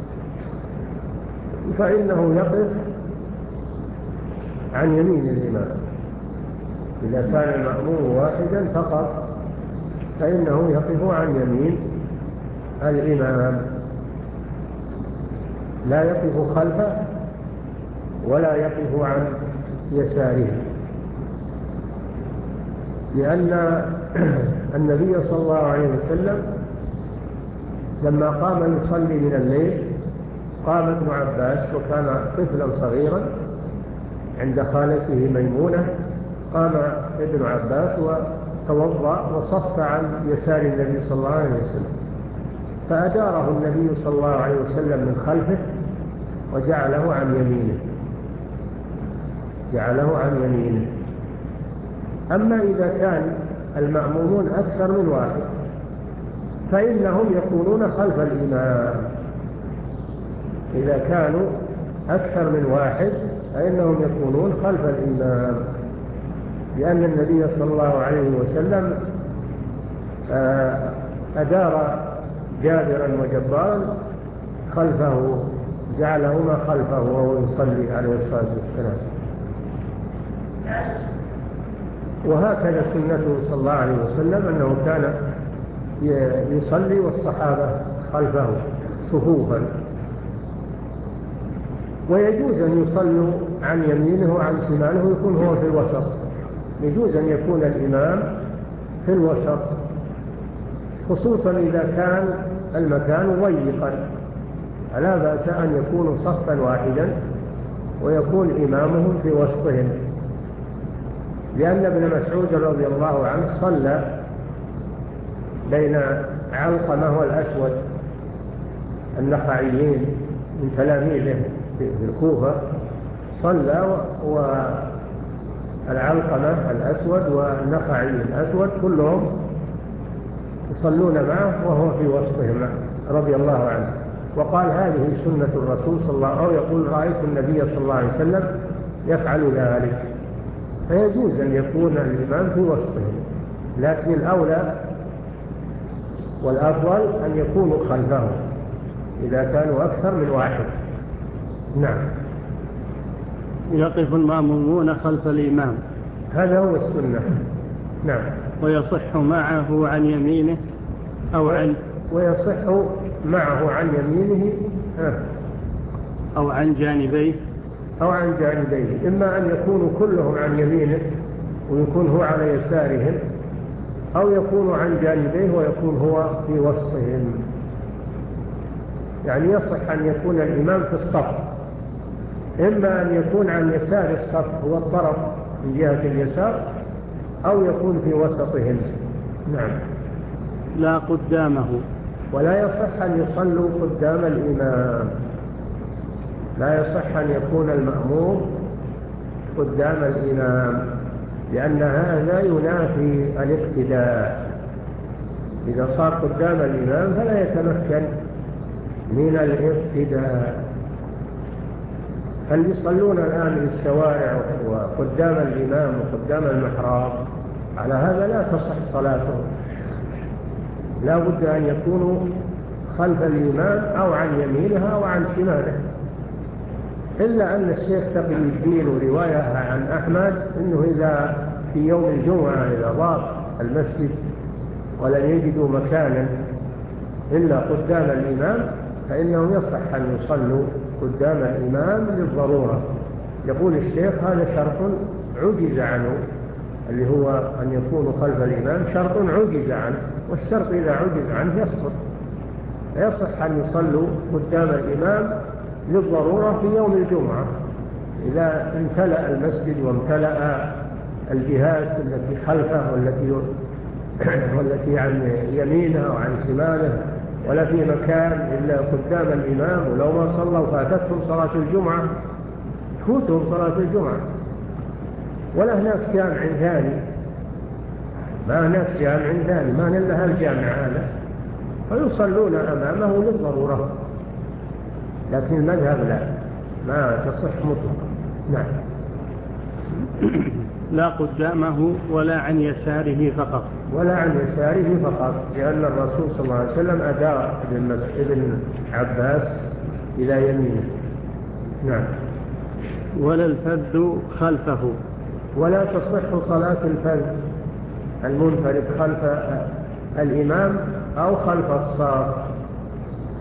فإنه يقف عن يمين الإمام. إذا كان المأموم واحدا فقط فإنه يقف عن يمين الإمام، لا يقف خلفه ولا يقف عن يساره، لأن النبي صلى الله عليه وسلم لما قام يصلي من الليل قام ابن عباس وكان طفلا صغيرا عند خالته ميمونة، قام ابن عباس وتوضأ وصف عن يسار النبي صلى الله عليه وسلم، فأداره النبي صلى الله عليه وسلم من خلفه وجعله عن يمينه جعله عن يمينه. أما إذا كان المأمومون أكثر من واحد فإنهم يكونون خلف الإمام، إذا كانوا أكثر من واحد فإنهم يكونون خلف الإمام، لأن النبي صلى الله عليه وسلم أدار جابرا وجبارا خلفه، جعلهما خلفه وهو يصلي عليه الصلاة والسلام. وهكذا سنته صلى الله عليه وسلم أنه كان يصلي والصحابة خلفه صفوفا، ويجوز أن يصلوا عن يمينه وعن شماله ويكون هو في الوسط، يجوز أن يكون الإمام في الوسط، خصوصا إذا كان المكان ضيقا، لا بأس أن يكونوا صفا واحدا ويكون إمامهم في وسطهم، لأن ابن مسعود رضي الله عنه صلى بين علقمة والأسود النخعيين من تلاميذه في الكوفة، صلى والعلقمة الأسود والنخعي الأسود كلهم يصلون معه وهو في وسطهم رضي الله عنه، وقال هذه سنة الرسول صلى الله عليه وسلم، أو يقول رأيت النبي صلى الله عليه وسلم يفعل ذلك، فيجوز أن يكون الإمام في وسطهم، لكن الأولى والأفضل أن يكونوا خلفه إذا كانوا أكثر من واحد. نعم. يقف المأمومون خلف الإمام، هذا هو السنة. نعم. ويصح معه عن يمينه أو عن ويصح معه عن يمينه أو عن جانبيه أو عن جانبيه، إما أن يكونوا كلهم عن يمينه ويكون هو على يسارهم، أو يكون عن جانبيه ويكون هو في وسطهم. يعني يصح أن يكون الإمام في الصف، إما أن يكون عن يسار الصف هو الطرف من جهة اليسار، أو يكون في وسطهم. نعم. لا قدامه، ولا يصح أن يصلوا قدام الإمام، لا يصح أن يكون المأموم قدام الإمام، لأن هذا ينافي الاقتداء، إذا صار قدام الإمام فلا يتمكن من الاقتداء. اللي يصلون الآن بالشوارع وقدام الإمام وقدام المحراب على هذا لا تصح صلاتهم، لا بد أن يكونوا خلف الإمام أو عن يمينها أو عن شماله، إلا أن الشيخ تقي الدين ورواية عن أحمد أنه إذا في يوم الجمعة إذا ضاق المسجد ولن يجدوا مكانا إلا قدام الإمام فإنه يصح أن يصلوا قدام الإمام للضرورة. يقول الشيخ هذا شرط عجز عنه، اللي هو أن يكونوا خلف الإمام شرط عجز عنه، والشرط إذا عجز عنه يسقط، يصح أن يصلوا قدام الإمام للضرورة في يوم الجمعة إذا امتلأ المسجد وامتلأ الجهات التي خلفه والتي والتي عن يمينه وعن شماله، ولا في مكان إلا قدام الإمام، ولو ما صلوا فاتتهم صلاة الجمعة تفوتهم صلاة الجمعة، ولا هناك جامع ثاني، ما هناك جامع ثاني، ما نلها الجامع هذا، فيصلون أمامه للضرورة، لكن المذهب لا، ما تصح مطلقا. نعم. لا قدامه ولا عن يساره فقط، ولا عن يساره فقط، لأن الرسول صلى الله عليه وسلم أدار ابن عباس إلى يمينه. نعم. ولا الفذ خلفه، ولا تصح صلاة الفذ المنفرد خلف الإمام أو خلف الصف،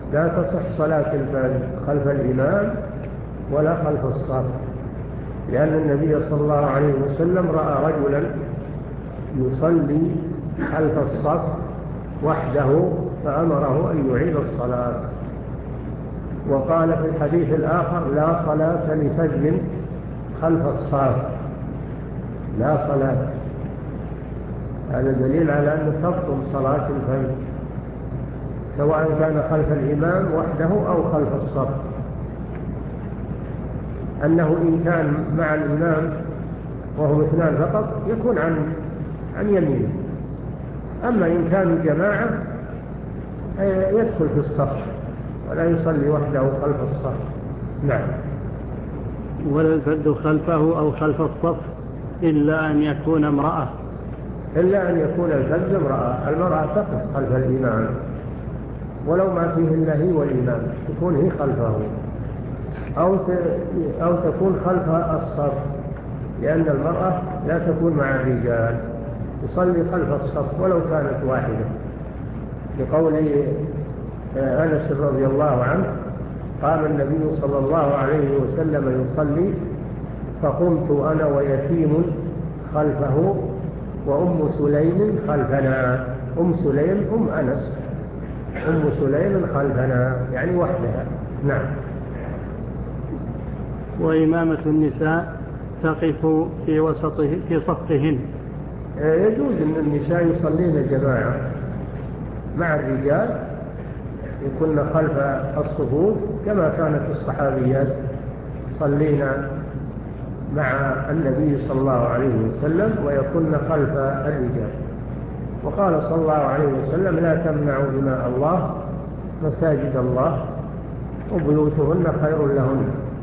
لا تصح صلاة الفرد خلف الإمام ولا خلف الصف، لأن النبي صلى الله عليه وسلم رأى رجلا يصلي خلف الصف وحده فأمره أن يعيد الصلاة. وقال في الحديث الآخر: لا صلاة لفذ خلف الصف، لا صلاة. هذا دليل على أن تبطل صلاة الفذ سواء كان خلف الإمام وحده أو خلف الصف. أنه إن كان مع الإمام وهم اثنان فقط يكون عن عن يمينه، أما إن كانوا جماعة يدخل في الصف ولا يصلي وحده خلف الصف. نعم. ولا الفذ خلفه أو خلف الصف إلا أن يكون امرأة، إلا أن يكون الفذ امرأة. المرأة تقف خلف الإمام ولو ما فيه إلا هي والإمام، تكون هي خلفه، أو أو تكون خلف الصف، لأن المرأة لا تكون مع الرجال، تصلي خلف الصف ولو كانت واحدة، لقول أنس رضي الله عنه: قام النبي صلى الله عليه وسلم يصلي فقمت أنا ويتيم خلفه وأم سليم خلفنا. أم سليم أم أنس، أم سليم خلفنا يعني وحدها. نعم. وإمامة النساء تقف في وسطه في صفهن. يجوز أن النساء يصلين جماعة مع الرجال، يكون خلف الصفوف كما كانت الصحابيات يصلين مع النبي صلى الله عليه وسلم ويكون خلف الرجال. وقال صلى الله عليه وسلم: لا تمنعوا إماء الله مساجد الله وبيوتهن خير لهن.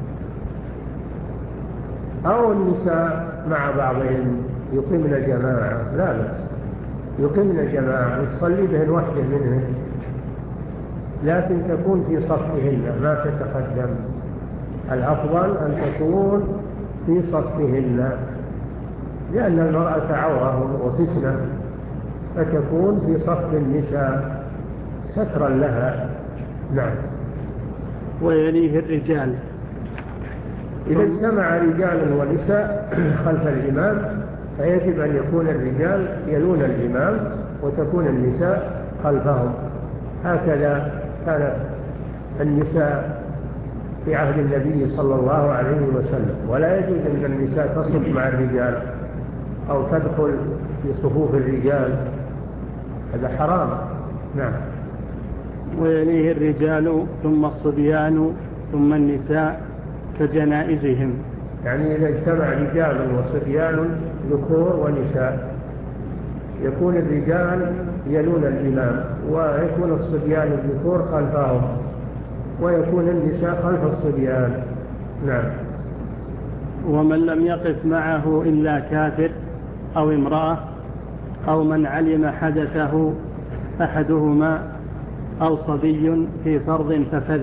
أو النساء مع بعضهم يقيمن جماعة، لا بأس، يقيمن جماعة وتصلي بهن وحده منهن، لكن تكون في صفهن ما تتقدم. الأفضل أن تكون في صفهن، لأن المرأة عورة وفتنة، فتكون في صف النساء سترا لها. نعم. ويليه الرجال. إذا اجتمع رجال ونساء خلف الإمام فيجب أن يكون الرجال يلون الإمام وتكون النساء خلفهم. هكذا كانت النساء في عهد النبي صلى الله عليه وسلم. ولا يجوز أن النساء تصف مع الرجال أو تدخل في صفوف الرجال، هذا حرام. نعم. ويليه الرجال ثم الصبيان ثم النساء كجنائزهم. يعني إذا اجتمع رجال وصبيان ذكور ونساء يكون الرجال يلون الإمام ويكون الصبيان الذكور خلفهم ويكون النساء خلف الصبيان. نعم. ومن لم يقف معه إلا كافر أو امرأة أو من علم حدثه أحدهما أو صبي في فرض ففذ.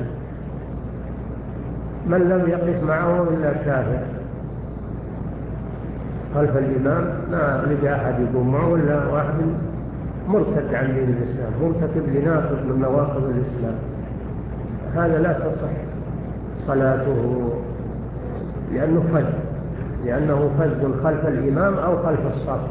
من لم يقف معه إلا كافر خلف الإمام، ما لقى أحد يقوم معه إلا واحد مرتد عن دين الإسلام، مرتكب لناقض من نواقض الإسلام، هذا لا تصح صلاته لأنه فذ، لأنه فذ خلف الإمام أو خلف الصف،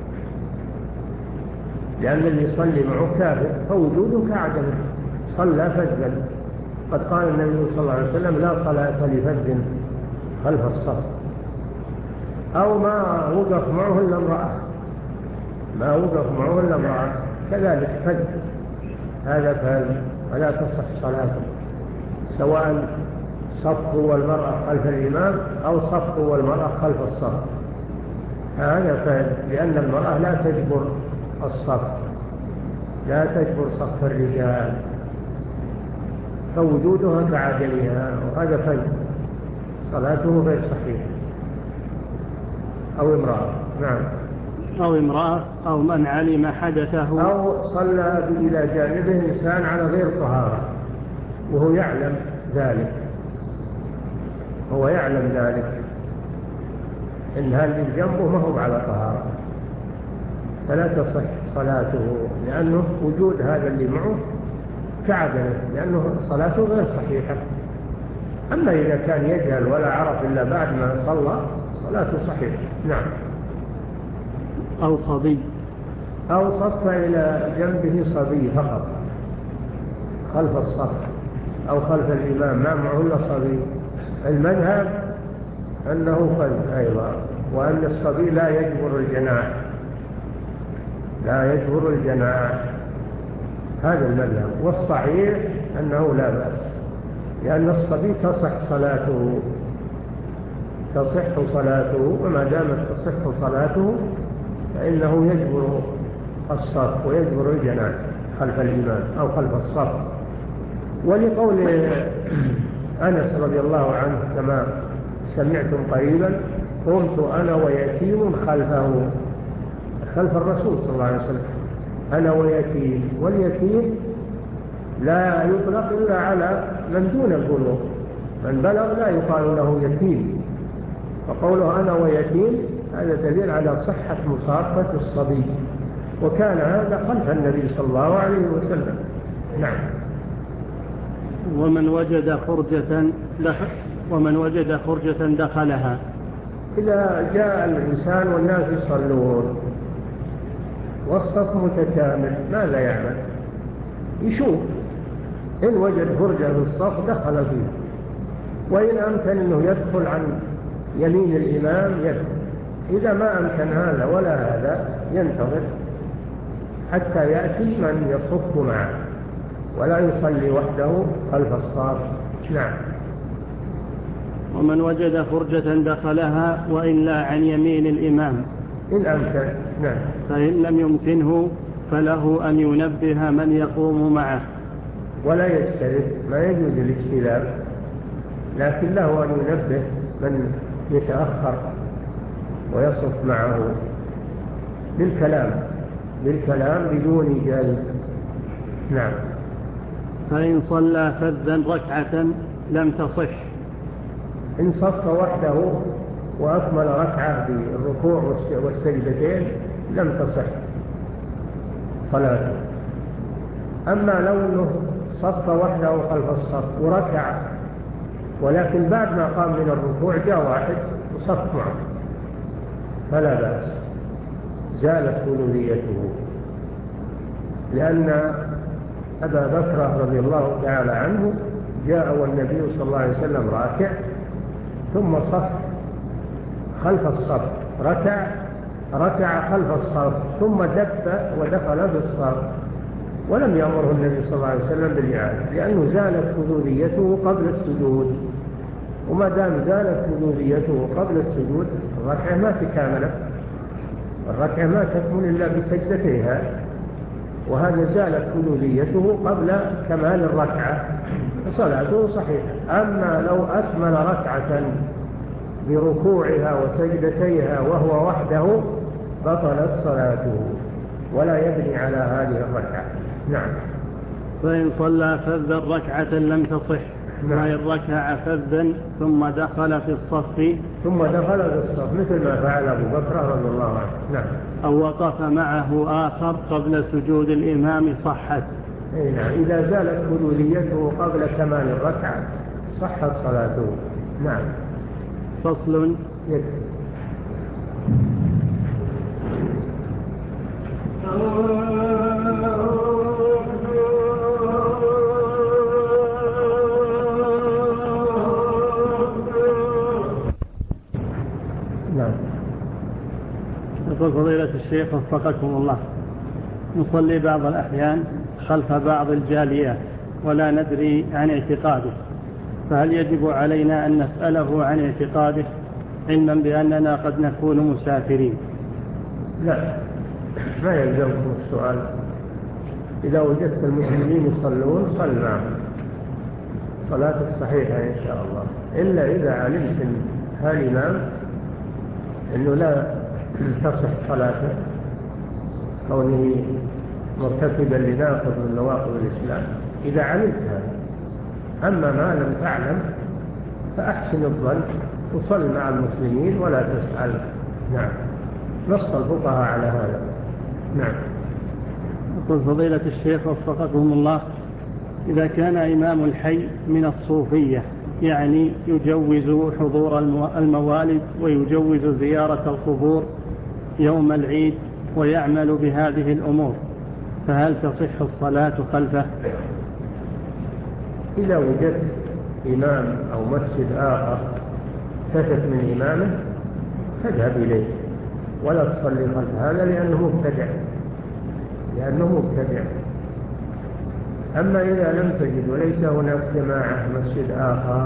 لأن اللي يصلي معه كافر فوجوده كعدمه، صلى فذا. قد قال النبي صلى الله عليه وسلم: لا صلاة لفذ خلف الصف. أو ما وقف معه إلا امرأة، ما وقف معه إلا امرأة كذلك فذ، هذا فذ ولا تصح صلاته، سواء صف والمرأة خلف الإمام أو صف والمرأة خلف الصف، هذا فذ، لأن المرأة لا تجبر الصف، لا تجبر صف الرجال، فوجودها كعدمها، وهذا فذ، صلاته غير صحيحة. أو امرأة. نعم. أو امرأة أو من علم حدثه، أو صلى إلى جانبه إنسان على غير طهارة وهو يعلم ذلك، هو يعلم ذلك إن هذا اللي جنبه ما هو على طهارة، فلا تصح صلاته، لأنه وجود هذا اللي معه كعدله، لأنه صلاته غير صحيحة. أما إذا كان يجهل ولا عرف إلا بعد ما صلى صلاته صحيحة. نعم. أو صبي، أو صف إلى جنبه صبي فقط خلف الصف أو خلف الإمام، ما معه إلا صبي. المذهب أنه خلف أيضا، وأن الصبي لا يجبر الجناح، لا يجبر الجناح، هذا المذهب. والصحيح أنه لا بأس، لأن الصبي تصح صلاته، تصح صلاته، وما دامت تصح صلاته فإنه يجبر الصف ويجبر الجناح خلف الإمام أو خلف الصف. ولقول أنس رضي الله عنه كما سمعتم قريبا: قمت أنا ويتيم خلفه، خلف الرسول صلى الله عليه وسلم، أنا ويتيم. واليتيم لا يطلق إلا على من دون البلوغ، من بلغ لا يقال له يتيم. فقوله أنا ويتيم هذا دليل على صحة مصافة الصبي، وكان هذا خلف النبي صلى الله عليه وسلم. نعم. ومن وجد خرجة دخل ومن وجد خرجة دخلها. إذا جاء الإنسان والناس يصلون والصف متكامل ماذا يعمل؟ يشوف، إن وجد فرجة في الصف دخل فيه، وإن أمكن أنه يدخل عن يمين الإمام يدخل. إذا ما أمكن هذا ولا هذا ينتظر حتى يأتي من يصف معه، ولا يصلي وحده خلف الصف. نعم. ومن وجد فرجة دخلها وإلا عن يمين الإمام إن أمكن. نعم. فإن لم يمكنه فله أن ينبه من يقوم معه، ولا يجتهد، ما يجوز الاجتهاد، لكن له أن ينبه من يتأخر ويصف معه بالكلام، بالكلام بدون جلد. نعم. فإن صلى فذا ركعة لم تصح. إن صف وحده وأكمل ركعة بالركوع والسجدتين لم تصح صلاته. أما لو أنه صف وحده خلف الصف وركع، ولكن بعد ما قام من الركوع جاء واحد وصف معه فلا بأس، زالت فلوليته. لأن أبا بكر رضي الله تعالى عنه جاء والنبي صلى الله عليه وسلم راكع، ثم صف خلف الصف، ركع ركع خلف الصف، ثم دب ودخل في الصف، ولم يأمره النبي صلى الله عليه وسلم بالإعادة، لأنه زالت فلوليته قبل السجود. وما دام زالت فلوليته قبل السجود الركعة ما تكاملت، الركعة ما تكمل إلا بسجدتها، وهذا زالت فلوليته قبل كمال الركعة، صلاته صحيحة. أما لو أكمل ركعة بركوعها وسجدتيها وهو وحده بطلت صلاته ولا يبني على هذه الركعة. نعم. فإن صلى فذا ركعة لم تصح. نعم. وإن ركع فذا ثم دخل في الصف ثم دخل في الصف مثل ما فعل أبو بكر رضي الله عنه. نعم. أو وقف معه آخر قبل سجود الإمام صحت. أي نعم. إذا زالت فلوليته قبل كمال الركعة صحت صلاته. نعم. فصل. يكفي. نعم. يقول فضيلة الشيخ وفقكم الله: نصلي بعض الأحيان خلف بعض الجاليات ولا ندري عن اعتقاده، فهل يجب علينا أن نسأله عن اعتقاده علما بأننا قد نكون مسافرين؟ لا، ما يلزمكم السؤال. إذا وجدت المسلمين يصلون صل معهم، صلاتك صحيحة إن شاء الله، إلا إذا علمت من هالإمام أنه لا تصح صلاته كونه مرتكبا لناقض من نواقض الإسلام، إذا علمت هذا. أما ما لم تعلم فأحسن الظن وصل مع المسلمين ولا تسأل. نعم. نص الفقهاء على هذا. نعم. يقول فضيلة الشيخ وفقكم الله: إذا كان إمام الحي من الصوفية، يعني يجوز حضور الموالد ويجوز زيارة القبور يوم العيد ويعمل بهذه الأمور، فهل تصح الصلاة خلفه؟ إذا وجدت إمام أو مسجد آخر تفت من إمامه فاذهب إليه ولا تصلي خلف هذا لأنه مبتدع لأنه مبتدع أما إذا لم تجد وليس هناك جماعة مسجد آخر،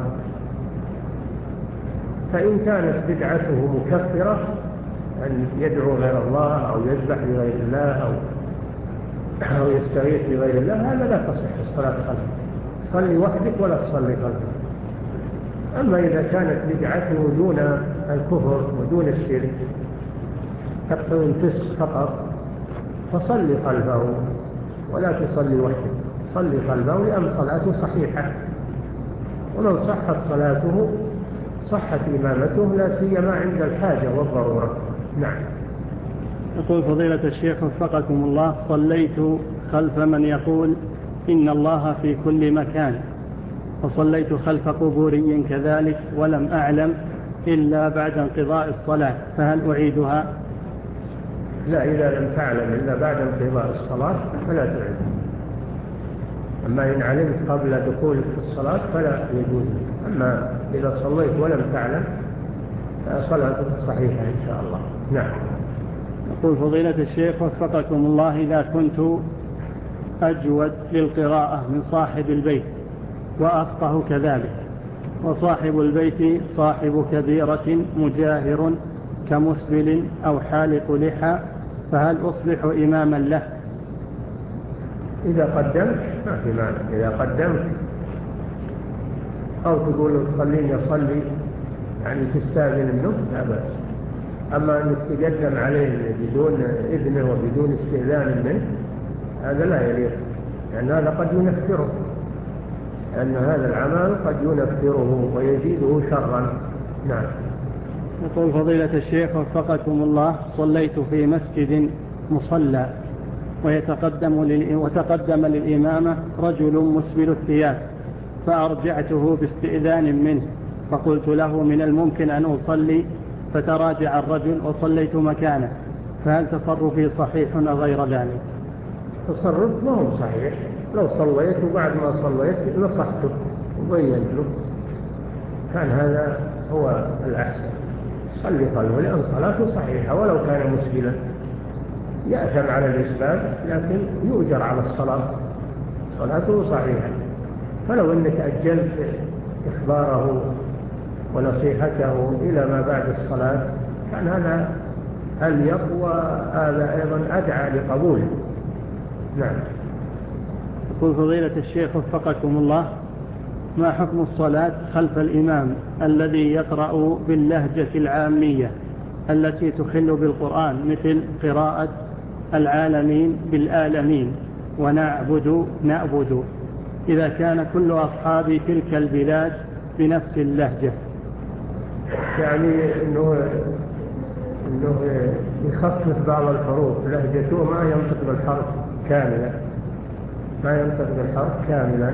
فإن كانت بدعته مكفرة أن يدعو غير الله أو يذبح لغير الله أو, أو يستغيث بغير الله، هذا لا تصح الصلاة خلفه، صلي وحدك ولا تصلي خلفه. أما إذا كانت بدعته دون الكفر ودون الشرك تقتضي الفسق فقط فصلي خلفه ولا تصلي وحدك، صلي خلفه لأن صلاته صحيحة، ومن صحت صلاته صحت إمامته لا سيما عند الحاجة والضرورة. نعم. يقول فضيلة الشيخ وفقكم الله: صليت خلف من يقول إن الله في كل مكان، وصليت خلف قبوري كذلك ولم أعلم إلا بعد انقضاء الصلاة، فهل أعيدها؟ لا، إذا لم تعلم إلا بعد انقضاء الصلاة فلا تعيد. أما إن علمت قبل دخولك في الصلاة فلا يجوز. أما إذا صليت ولم تعلم فصلاتك صحيحة إن شاء الله. نعم. يقول فضيلة الشيخ وفقكم الله: إذا كنت أجود للقراءة من صاحب البيت وأفقه كذلك، وصاحب البيت صاحب كبيرة مجاهر كمسبل أو حالق لحى، فهل أصبح إماما له؟ إذا قدمت ما في مانع، إذا قدمت أو تقول خليني أصلي يعني تستأذن منه لا بأس. أما أنك تقدم عليه بدون إذنه وبدون استئذان منه هذا لا يليق، لأن هذا قد ينفره، لأن هذا العمل قد ينفره ويزيده شرا. نعم. يقول فضيلة الشيخ وفقكم الله: صليت في مسجد مصلى ويتقدم لل... وتقدم للإمامة رجل مسبل الثياب، فأرجعته باستئذان منه، فقلت له من الممكن أن أصلي، فتراجع الرجل وصليت مكانه، فهل تصرفي صحيح أو غير ذلك؟ تصرف ما هو صحيح، لو صليت وبعد ما صليت نصحته وبينت له كان هذا هو الأحسن، صلي خلوه لأن صلاته صحيحة ولو كان مسبلا، يأثم على الإسباب لكن يؤجر على الصلاة، صلاته صحيحة. فلو أنك أجلت إخباره ونصيحته إلى ما بعد الصلاة كان هذا أليق وهذا أيضا أدعى لقبوله. نعم. يقول فضيلة الشيخ وفقكم الله: ما حكم الصلاة خلف الإمام الذي يقرأ باللهجة العامية التي تخل بالقرآن، مثل قراءة العالمين بالآلمين ونعبد نعبد، إذا كان كل أصحاب تلك البلاد بنفس اللهجة؟ يعني إنه, إنه يخفف بعض الحروف، لهجته ما ينطق بالحرف كاملا، ما ينطق بالحرف كاملا،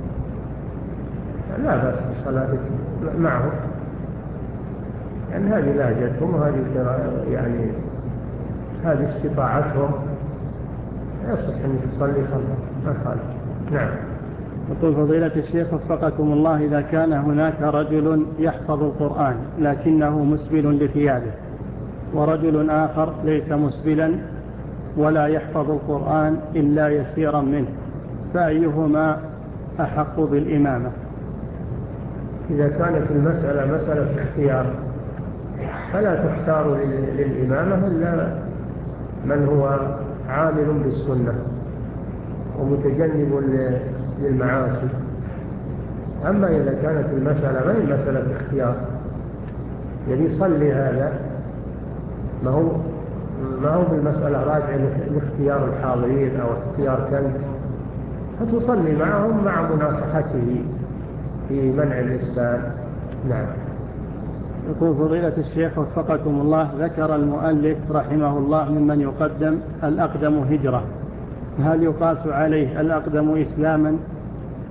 لا بأس بالصلاة معه، يعني هذه لهجتهم وهذه يعني هذه استطاعتهم، يصح أن تصلي خلفه ما خالف. نعم. يقول فضيلة الشيخ وفقكم الله: إذا كان هناك رجل يحفظ القرآن لكنه مسبل لثيابه، ورجل آخر ليس مسبلا ولا يحفظ القرآن إلا يسيرا منه، فأيهما أحق بالإمامة؟ إذا كانت المسألة مسألة اختيار فلا تختار للإمامة إلا من هو عامل بالسنة ومتجنب للمعاصي. أما إذا كانت المسألة ما هي مسألة اختيار، يعني صلي هذا ما هو ما هو بالمسألة راجع لاختيار الحاضرين أو اختيار كلب، فتصلي معهم مع مناصحته في منع الإسلام. نعم. يقول فضيلة الشيخ وفقكم الله: ذكر المؤلف رحمه الله ممن يقدم الأقدم هجرة، هل يقاس عليه الأقدم إسلاما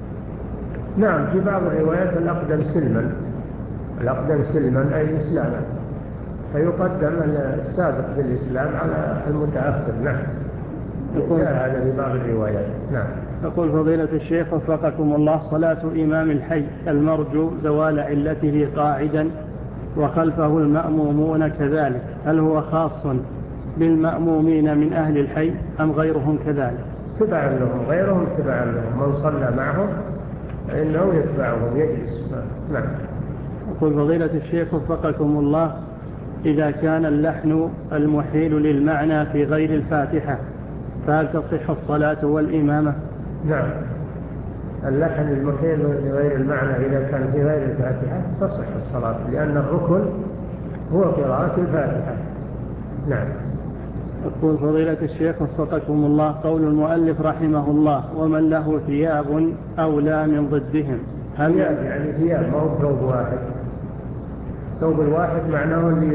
نعم، في بعض الروايات الأقدم سلما، الأقدم سلما أي إسلاما، فيقدم السابق بالإسلام على المتأخر. نعم، يقول هذا في بعض الروايات. نعم. يقول فضيلة الشيخ وفقكم الله: صلاة إمام الحي المرجو زوال علته قاعدا وخلفه المأمومون كذلك، هل هو خاص بالمأمومين من أهل الحي أم غيرهم كذلك؟ تبعا لهم، غيرهم تبعا لهم، من صلى معهم فإنه يتبعهم يجلس. نعم. يقول فضيلة الشيخ وفقكم الله: إذا كان اللحن المحيل للمعنى في غير الفاتحة فهل تصح الصلاة والإمامة؟ نعم، اللحن المحيل لغير المعنى إذا كان في غير الفاتحة تصح الصلاة، لأن الركن هو قراءة الفاتحة. نعم. يقول فضيلة الشيخ وفقكم الله: قول المؤلف رحمه الله: ومن له ثياب أولى من ضدهم، هل ثياب يعني ثياب، ما هو ثوب واحد. ثوب الواحد معناه اللي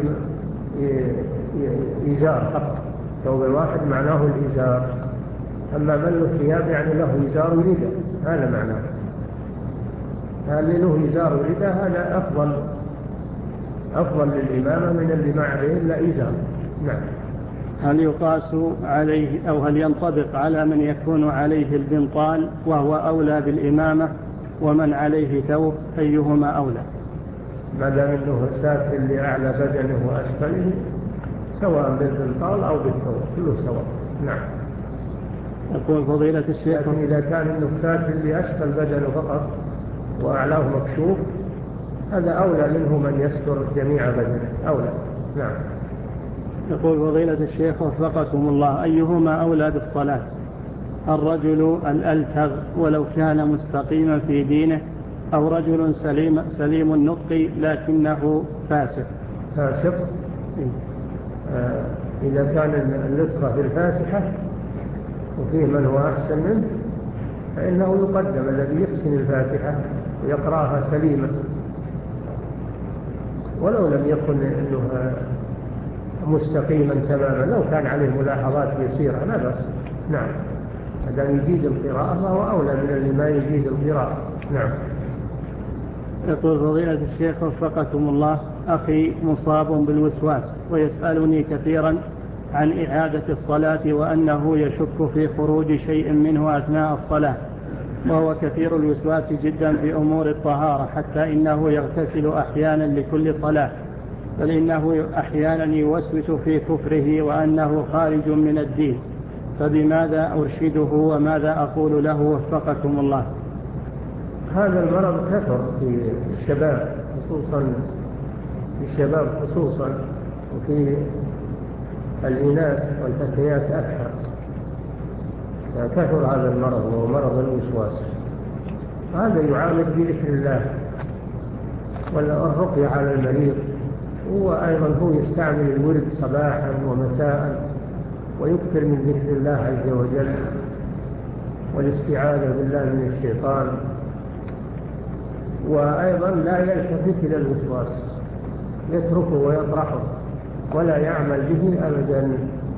إزار فقط، ثوب الواحد معناه الإزار. أما من له ثياب يعني له إزار وردة، هذا معناه. اللي له إزار وردة هذا أفضل أفضل للإمامة من اللي ما عليه إلا إزار. نعم. هل يقاس عليه أو هل ينطبق على من يكون عليه البنطال وهو أولى بالإمامة ومن عليه ثوب، أيهما أولى؟ ما دام أنه ساتر لأعلى بدنه وأسفله سواء بالبنطال أو بالثوب كله سواء. نعم. يقول فضيلة الشيخ: لكن إذا كان أنه ساتر لأسفل بدنه فقط وأعلاه مكشوف هذا أولى منه من يستر جميع بدنه، أولى. نعم. يقول فضيلة الشيخ وفقكم الله: أيهما أولى بالصلاة، الرجل الألتغ ولو كان مستقيما في دينه أو رجل سليم, سليم النطق لكنه فاسق؟ فاسق. آه إذا كان اللطفة في الفاتحة وفيه من هو أحسن منه فإنه يقدم الذي يحسن الفاتحة ويقرأها سليما، ولو لم يكن إنه مستقيما تماما، لو كان عليه ملاحظات يسيرة لا بأس. نعم، هذا يجيد القراءة فهو أولى من اللي ما يجيد القراءة. نعم. يقول فضيلة الشيخ وفقكم الله: أخي مصاب بالوسواس ويسألني كثيرا عن إعادة الصلاة وأنه يشك في خروج شيء منه أثناء الصلاة، وهو كثير الوسواس جدا في أمور الطهارة، حتى إنه يغتسل أحيانا لكل صلاة، بل إنه أحيانا يوسوس في كفره وأنه خارج من الدين، فبماذا أرشده وماذا أقول له وفقكم الله؟ هذا المرض كثر في الشباب خصوصا، في الشباب خصوصا، وفي الإناث والفتيات أكثر، كثر هذا المرض وهو مرض الوسواس. هذا يعالج بذكر الله والرقية على المريض، وأيضا هو يستعمل الورد صباحا ومساء ويكثر من ذكر الله عز وجل والاستعاذة بالله من الشيطان، وأيضا لا يلتفت إلى الوسواس، يتركه ويطرحه ولا يعمل به أبدا،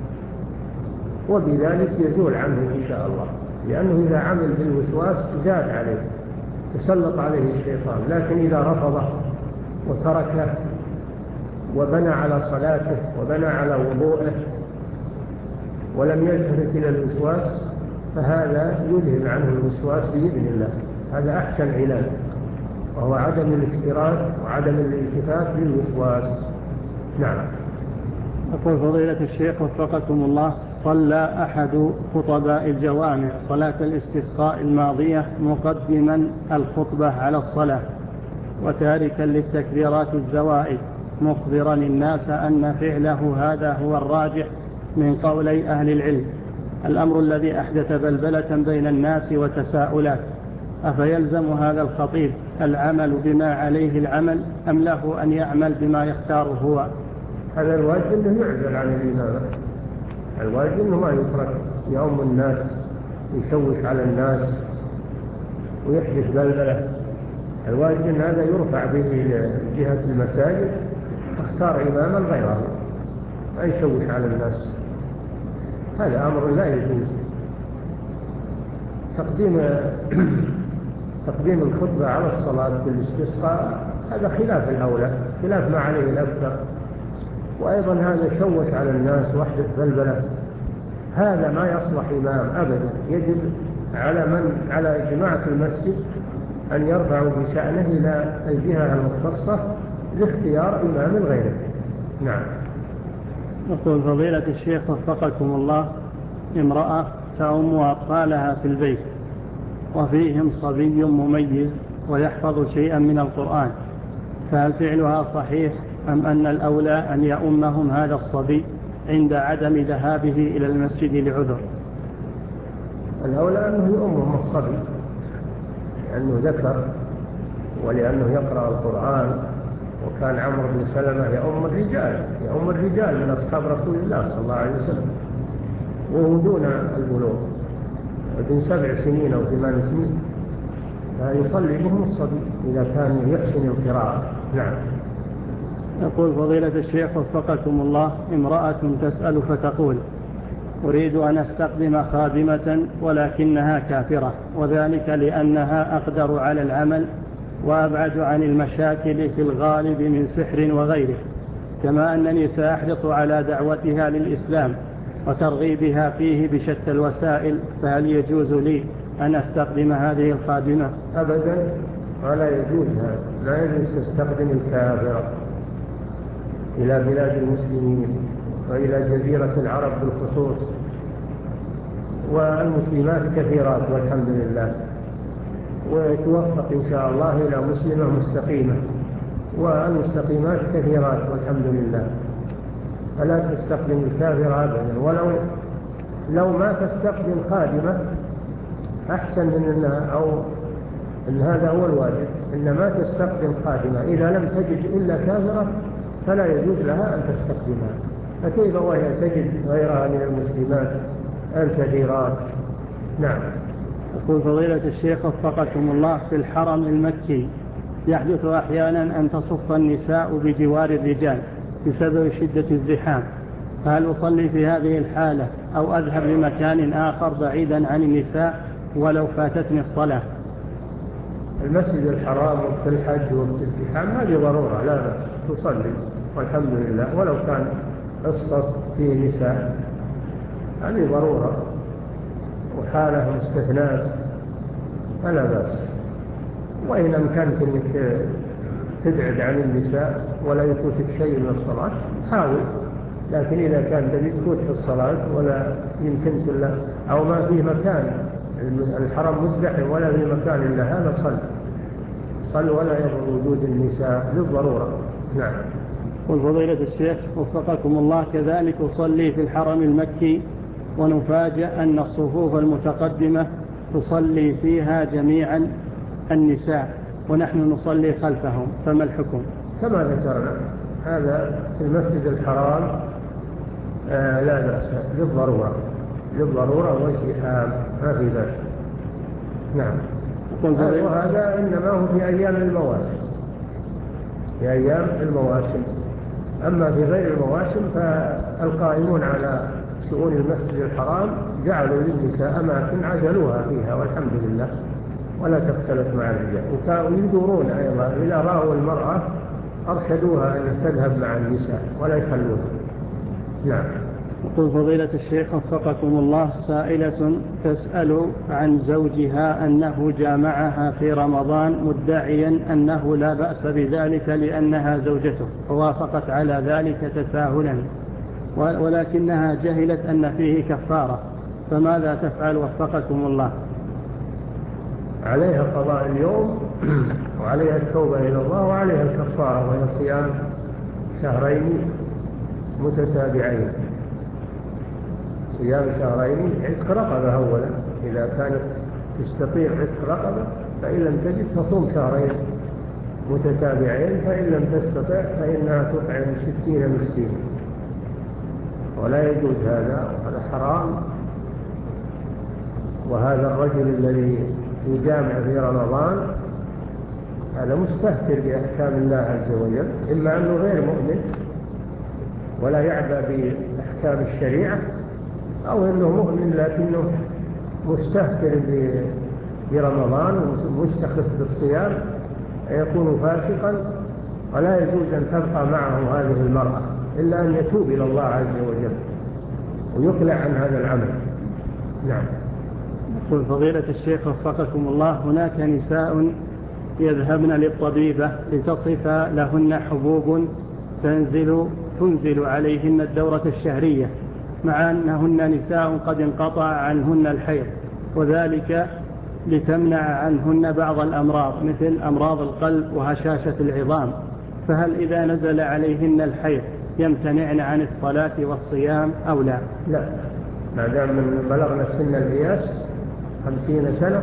وبذلك يزول عنه إن شاء الله، لأنه إذا عمل بالوسواس زاد عليه، تسلط عليه الشيطان. لكن إذا رفضه وتركه وبنى على صلاته وبنى على وضوءه ولم يلتفت إلى الوسواس فهذا يذهب عنه الوسواس بإذن الله. هذا أحسن علاج، وهو عدم الافتراس وعدم الالتفات للوسواس. نعم. أقول فضيلة الشيخ وفقكم الله: صلى أحد خطباء الجوامع صلاة الاستسقاء الماضية مقدما الخطبة على الصلاة وتاركا للتكبيرات الزوائد، مخبرا الناس أن فعله هذا هو الراجح من قولي أهل العلم، الأمر الذي أحدث بلبلة بين الناس وتساؤلات، أفيلزم هذا الخطيب العمل بما عليه العمل أم له أن يعمل بما يختاره هو؟ هذا الواجب أنه يعزل عن الإمامة، الواجب أنه ما يترك يؤم الناس يشوش على الناس ويحدث بلبلة. الواجب أن هذا يرفع به لجهة المساجد، اختار إماما غيره ما يشوش على الناس، هذا أمر لا يجوز. تقديم تقديم الخطبة على الصلاة في الاستسقاء هذا خلاف الأولى، خلاف ما عليه الأكثر، وأيضا هذا شوش على الناس وحدة بلبلة. هذا ما يصلح إمام أبدا. يجب على من على جماعة المسجد أن يرفعوا بشأنه إلى الجهة المختصة لاختيار إمام غيره. نعم. يقول فضيلة الشيخ وفقكم الله: امرأة تأم أطفالها في البيت وفيهم صبي مميز ويحفظ شيئا من القرآن، فهل فعلها صحيح أم أن الأولى أن يؤمهم هذا الصبي عند عدم ذهابه إلى المسجد لعذر؟ الأولى أنه يؤمهم الصبي لأنه ذكر ولأنه يقرأ القرآن، وكان عمرو بن سلمة يؤم الرجال يؤم الرجال من أصحاب رسول الله صلى الله عليه وسلم وهو دون البلوغ ابن سبع سنين أو ثمان سنين، فيصلي بهم الصبي إذا كان يحسن القراءة. نعم. يقول فضيلة الشيخ وفقكم الله: امرأة تسأل فتقول: أريد أن أستخدم خادمة ولكنها كافرة، وذلك لأنها أقدر على العمل وأبعد عن المشاكل في الغالب من سحر وغيره، كما أنني سأحرص على دعوتها للإسلام وترغيبها فيه بشتى الوسائل، فهل يجوز لي أن أستخدم هذه الخادمة؟ أبدا ولا يجوز هذا. لا يجوز تستخدم الكافرة إلى بلاد المسلمين وإلى جزيرة العرب بالخصوص، والمسلمات كثيرات والحمد لله، ويتوفق إن شاء الله إلى مسلمة مستقيمة، والمستقيمات كثيرات والحمد لله. فلا تستخدم الكافر أبدا، ولو لو ما تستخدم خادمة أحسن من أنها، أو إن هذا هو الواجب، إنما تستخدم خادمة. إذا لم تجد إلا كافرة فلا يجوز لها أن تستخدمها، فكيف وهي تجد غيرها من المسلمات الكثيرات. نعم. يقول فضيلة الشيخ وفقكم الله: في الحرم المكي يحدث أحيانا أن تصف النساء بجوار الرجال بسبب شدة الزحام، فهل أصلي في هذه الحالة أو أذهب لمكان آخر بعيدا عن النساء ولو فاتتني الصلاة؟ المسجد الحرام في الحج وفي الزحام هذه ضرورة، لا بأس تصلي والحمد لله، ولو كان الصف فيه نساء هذه ضرورة وحالة مستثنات فلا بأس. وإن أمكنك أنك تبعد عن النساء ولا يفوتك شيء من الصلاة حاول، لكن إذا كان تبي تفوت في الصلاة ولا يمكن إلا أو ما فيه مكان، الحرم مزدحم ولا في مكان إلا هذا، صل صل ولا يضر وجود النساء للضرورة. نعم. والفضيلة الشيخ وفقكم الله: كذلك أصلي في الحرم المكي ونفاجأ أن الصفوف المتقدمة تصلي فيها جميعا النساء ونحن نصلي خلفهم، فما الحكم؟ كما ذكرنا هذا في المسجد الحرام آه لا بأس للضرورة للضرورة والزحام ما في بأس. نعم. وهذا إنما هو في أيام المواسم في أيام المواسم أما في غير المواسم فالقائمون على شؤون المسجد الحرام جعلوا للنساء أماكن عزلوها فيها والحمد لله ولا تختلط مع الرجال، وكانوا يدورون أيضا إذا رأوا المرأة أرشدوها أن تذهب مع النساء ولا يخلوها. نعم. يقول فضيلة الشيخ وفقكم الله: سائلة تسأل عن زوجها أنه جامعها في رمضان مدعيا أنه لا بأس بذلك لأنها زوجته، فوافقت على ذلك تساهلا، ولكنها جهلت أن فيه كفارة، فماذا تفعل وفقكم الله؟ عليها قضاء اليوم وعليها التوبة إلى الله وعليها الكفارة، وهي صيام شهرين متتابعين صيام شهرين عتق رقبة أولا إذا كانت تستطيع عتق رقبة، فإن لم تجد تصوم شهرين متتابعين، فإن لم تستطع فإنها تطعم ستين مسكين، ولا يجوز هذا وهذا حرام. وهذا الرجل الذي يجامع في رمضان هذا مستهتر بأحكام الله عز وجل، إما أنه غير مؤمن ولا يعبأ بأحكام الشريعة، أو أنه مؤمن لكنه مستهتر برمضان ومستخف بالصيام يكون فاسقا، ولا يجوز أن تبقى معه هذه المرأة إلا أن يتوب إلى الله عز وجل ويقلع عن هذا العمل. نعم. يقول فضيلة الشيخ وفقكم الله: هناك نساء يذهبن للطبيبة لتصف لهن حبوب تنزل, تنزل عليهن الدورة الشهرية، مع أنهن نساء قد انقطع عنهن الحيض، وذلك لتمنع عنهن بعض الأمراض مثل أمراض القلب وهشاشة العظام، فهل إذا نزل عليهن الحيض يمتنعن عن الصلاة والصيام أو لا؟ لا، ما دام من بلغنا سن القياس خمسين سنة،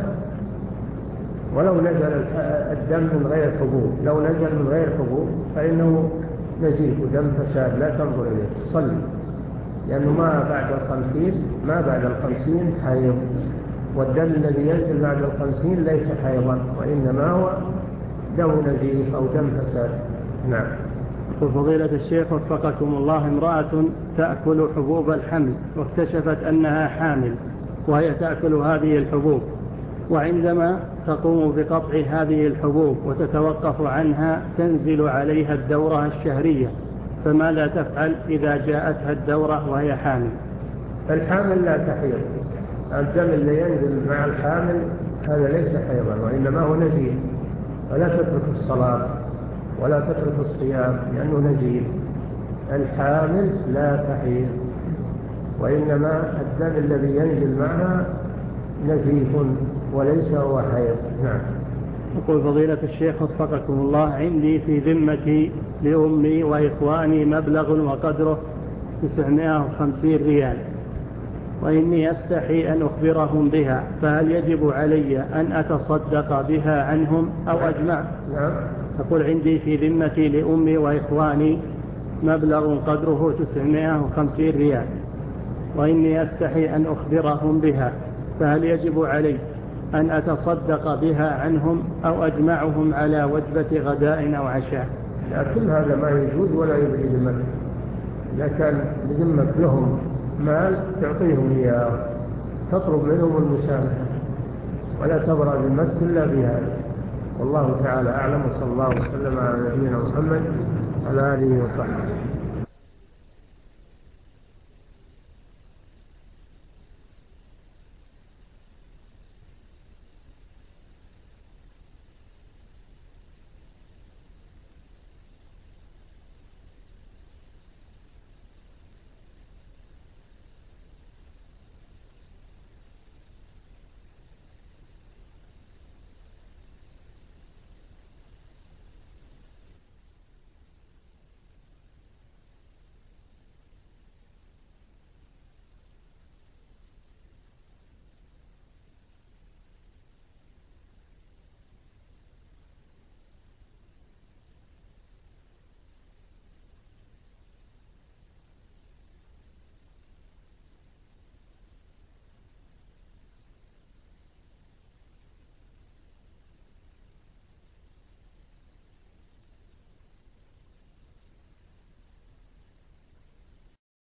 ولو نزل الدم من غير حبوب، لو نزل من غير حبوب فإنه نزيف دم فساد لا تنظر إليه، تصلي، لأنه ما بعد الخمسين ما بعد الخمسين حيض، والدم الذي ينزل بعد الخمسين ليس حيضا، وإنما هو دم نزيف أو دم فساد. نعم. وفضيلة الشيخ وفقكم الله: امرأة تأكل حبوب الحمل واكتشفت أنها حامل وهي تأكل هذه الحبوب، وعندما تقوم بقطع هذه الحبوب وتتوقف عنها تنزل عليها الدورة الشهرية، فماذا تفعل إذا جاءتها الدورة وهي حامل؟ الحامل لا تحيض، الدم اللي ينزل مع الحامل هذا ليس حيضا وإنما هو نزيف، ولا تترك الصلاة ولا تترك الصيام لأنه نزيف. الحامل لا تحيض، وإنما الدم الذي ينزل معها نزيف وليس هو حيض. نعم. يقول فضيلة الشيخ وفقكم الله: عندي في ذمتي لأمي وإخواني مبلغ وقدره تسعمائة وخمسين ريال، وإني أستحي أن أخبرهم بها، فهل يجب علي أن أتصدق بها عنهم أو أجمع؟ نعم. أقول عندي في ذمتي لأمي وإخواني مبلغ قدره تسعمائة وخمسين ريال، وإني أستحي أن أخبرهم بها، فهل يجب علي أن أتصدق بها عنهم أو أجمعهم على وجبة غداء أو عشاء؟ لا، كل هذا ما يجوز ولا يبعد ذمتك. إذا كان بذمك لهم مال تعطيهم إياه، تطلب منهم المسامحة، ولا تبرأ ذمتك إلا بهذا. والله تعالى أعلم، وصلى الله وسلم على نبينا محمد وعلى آله وصحبه.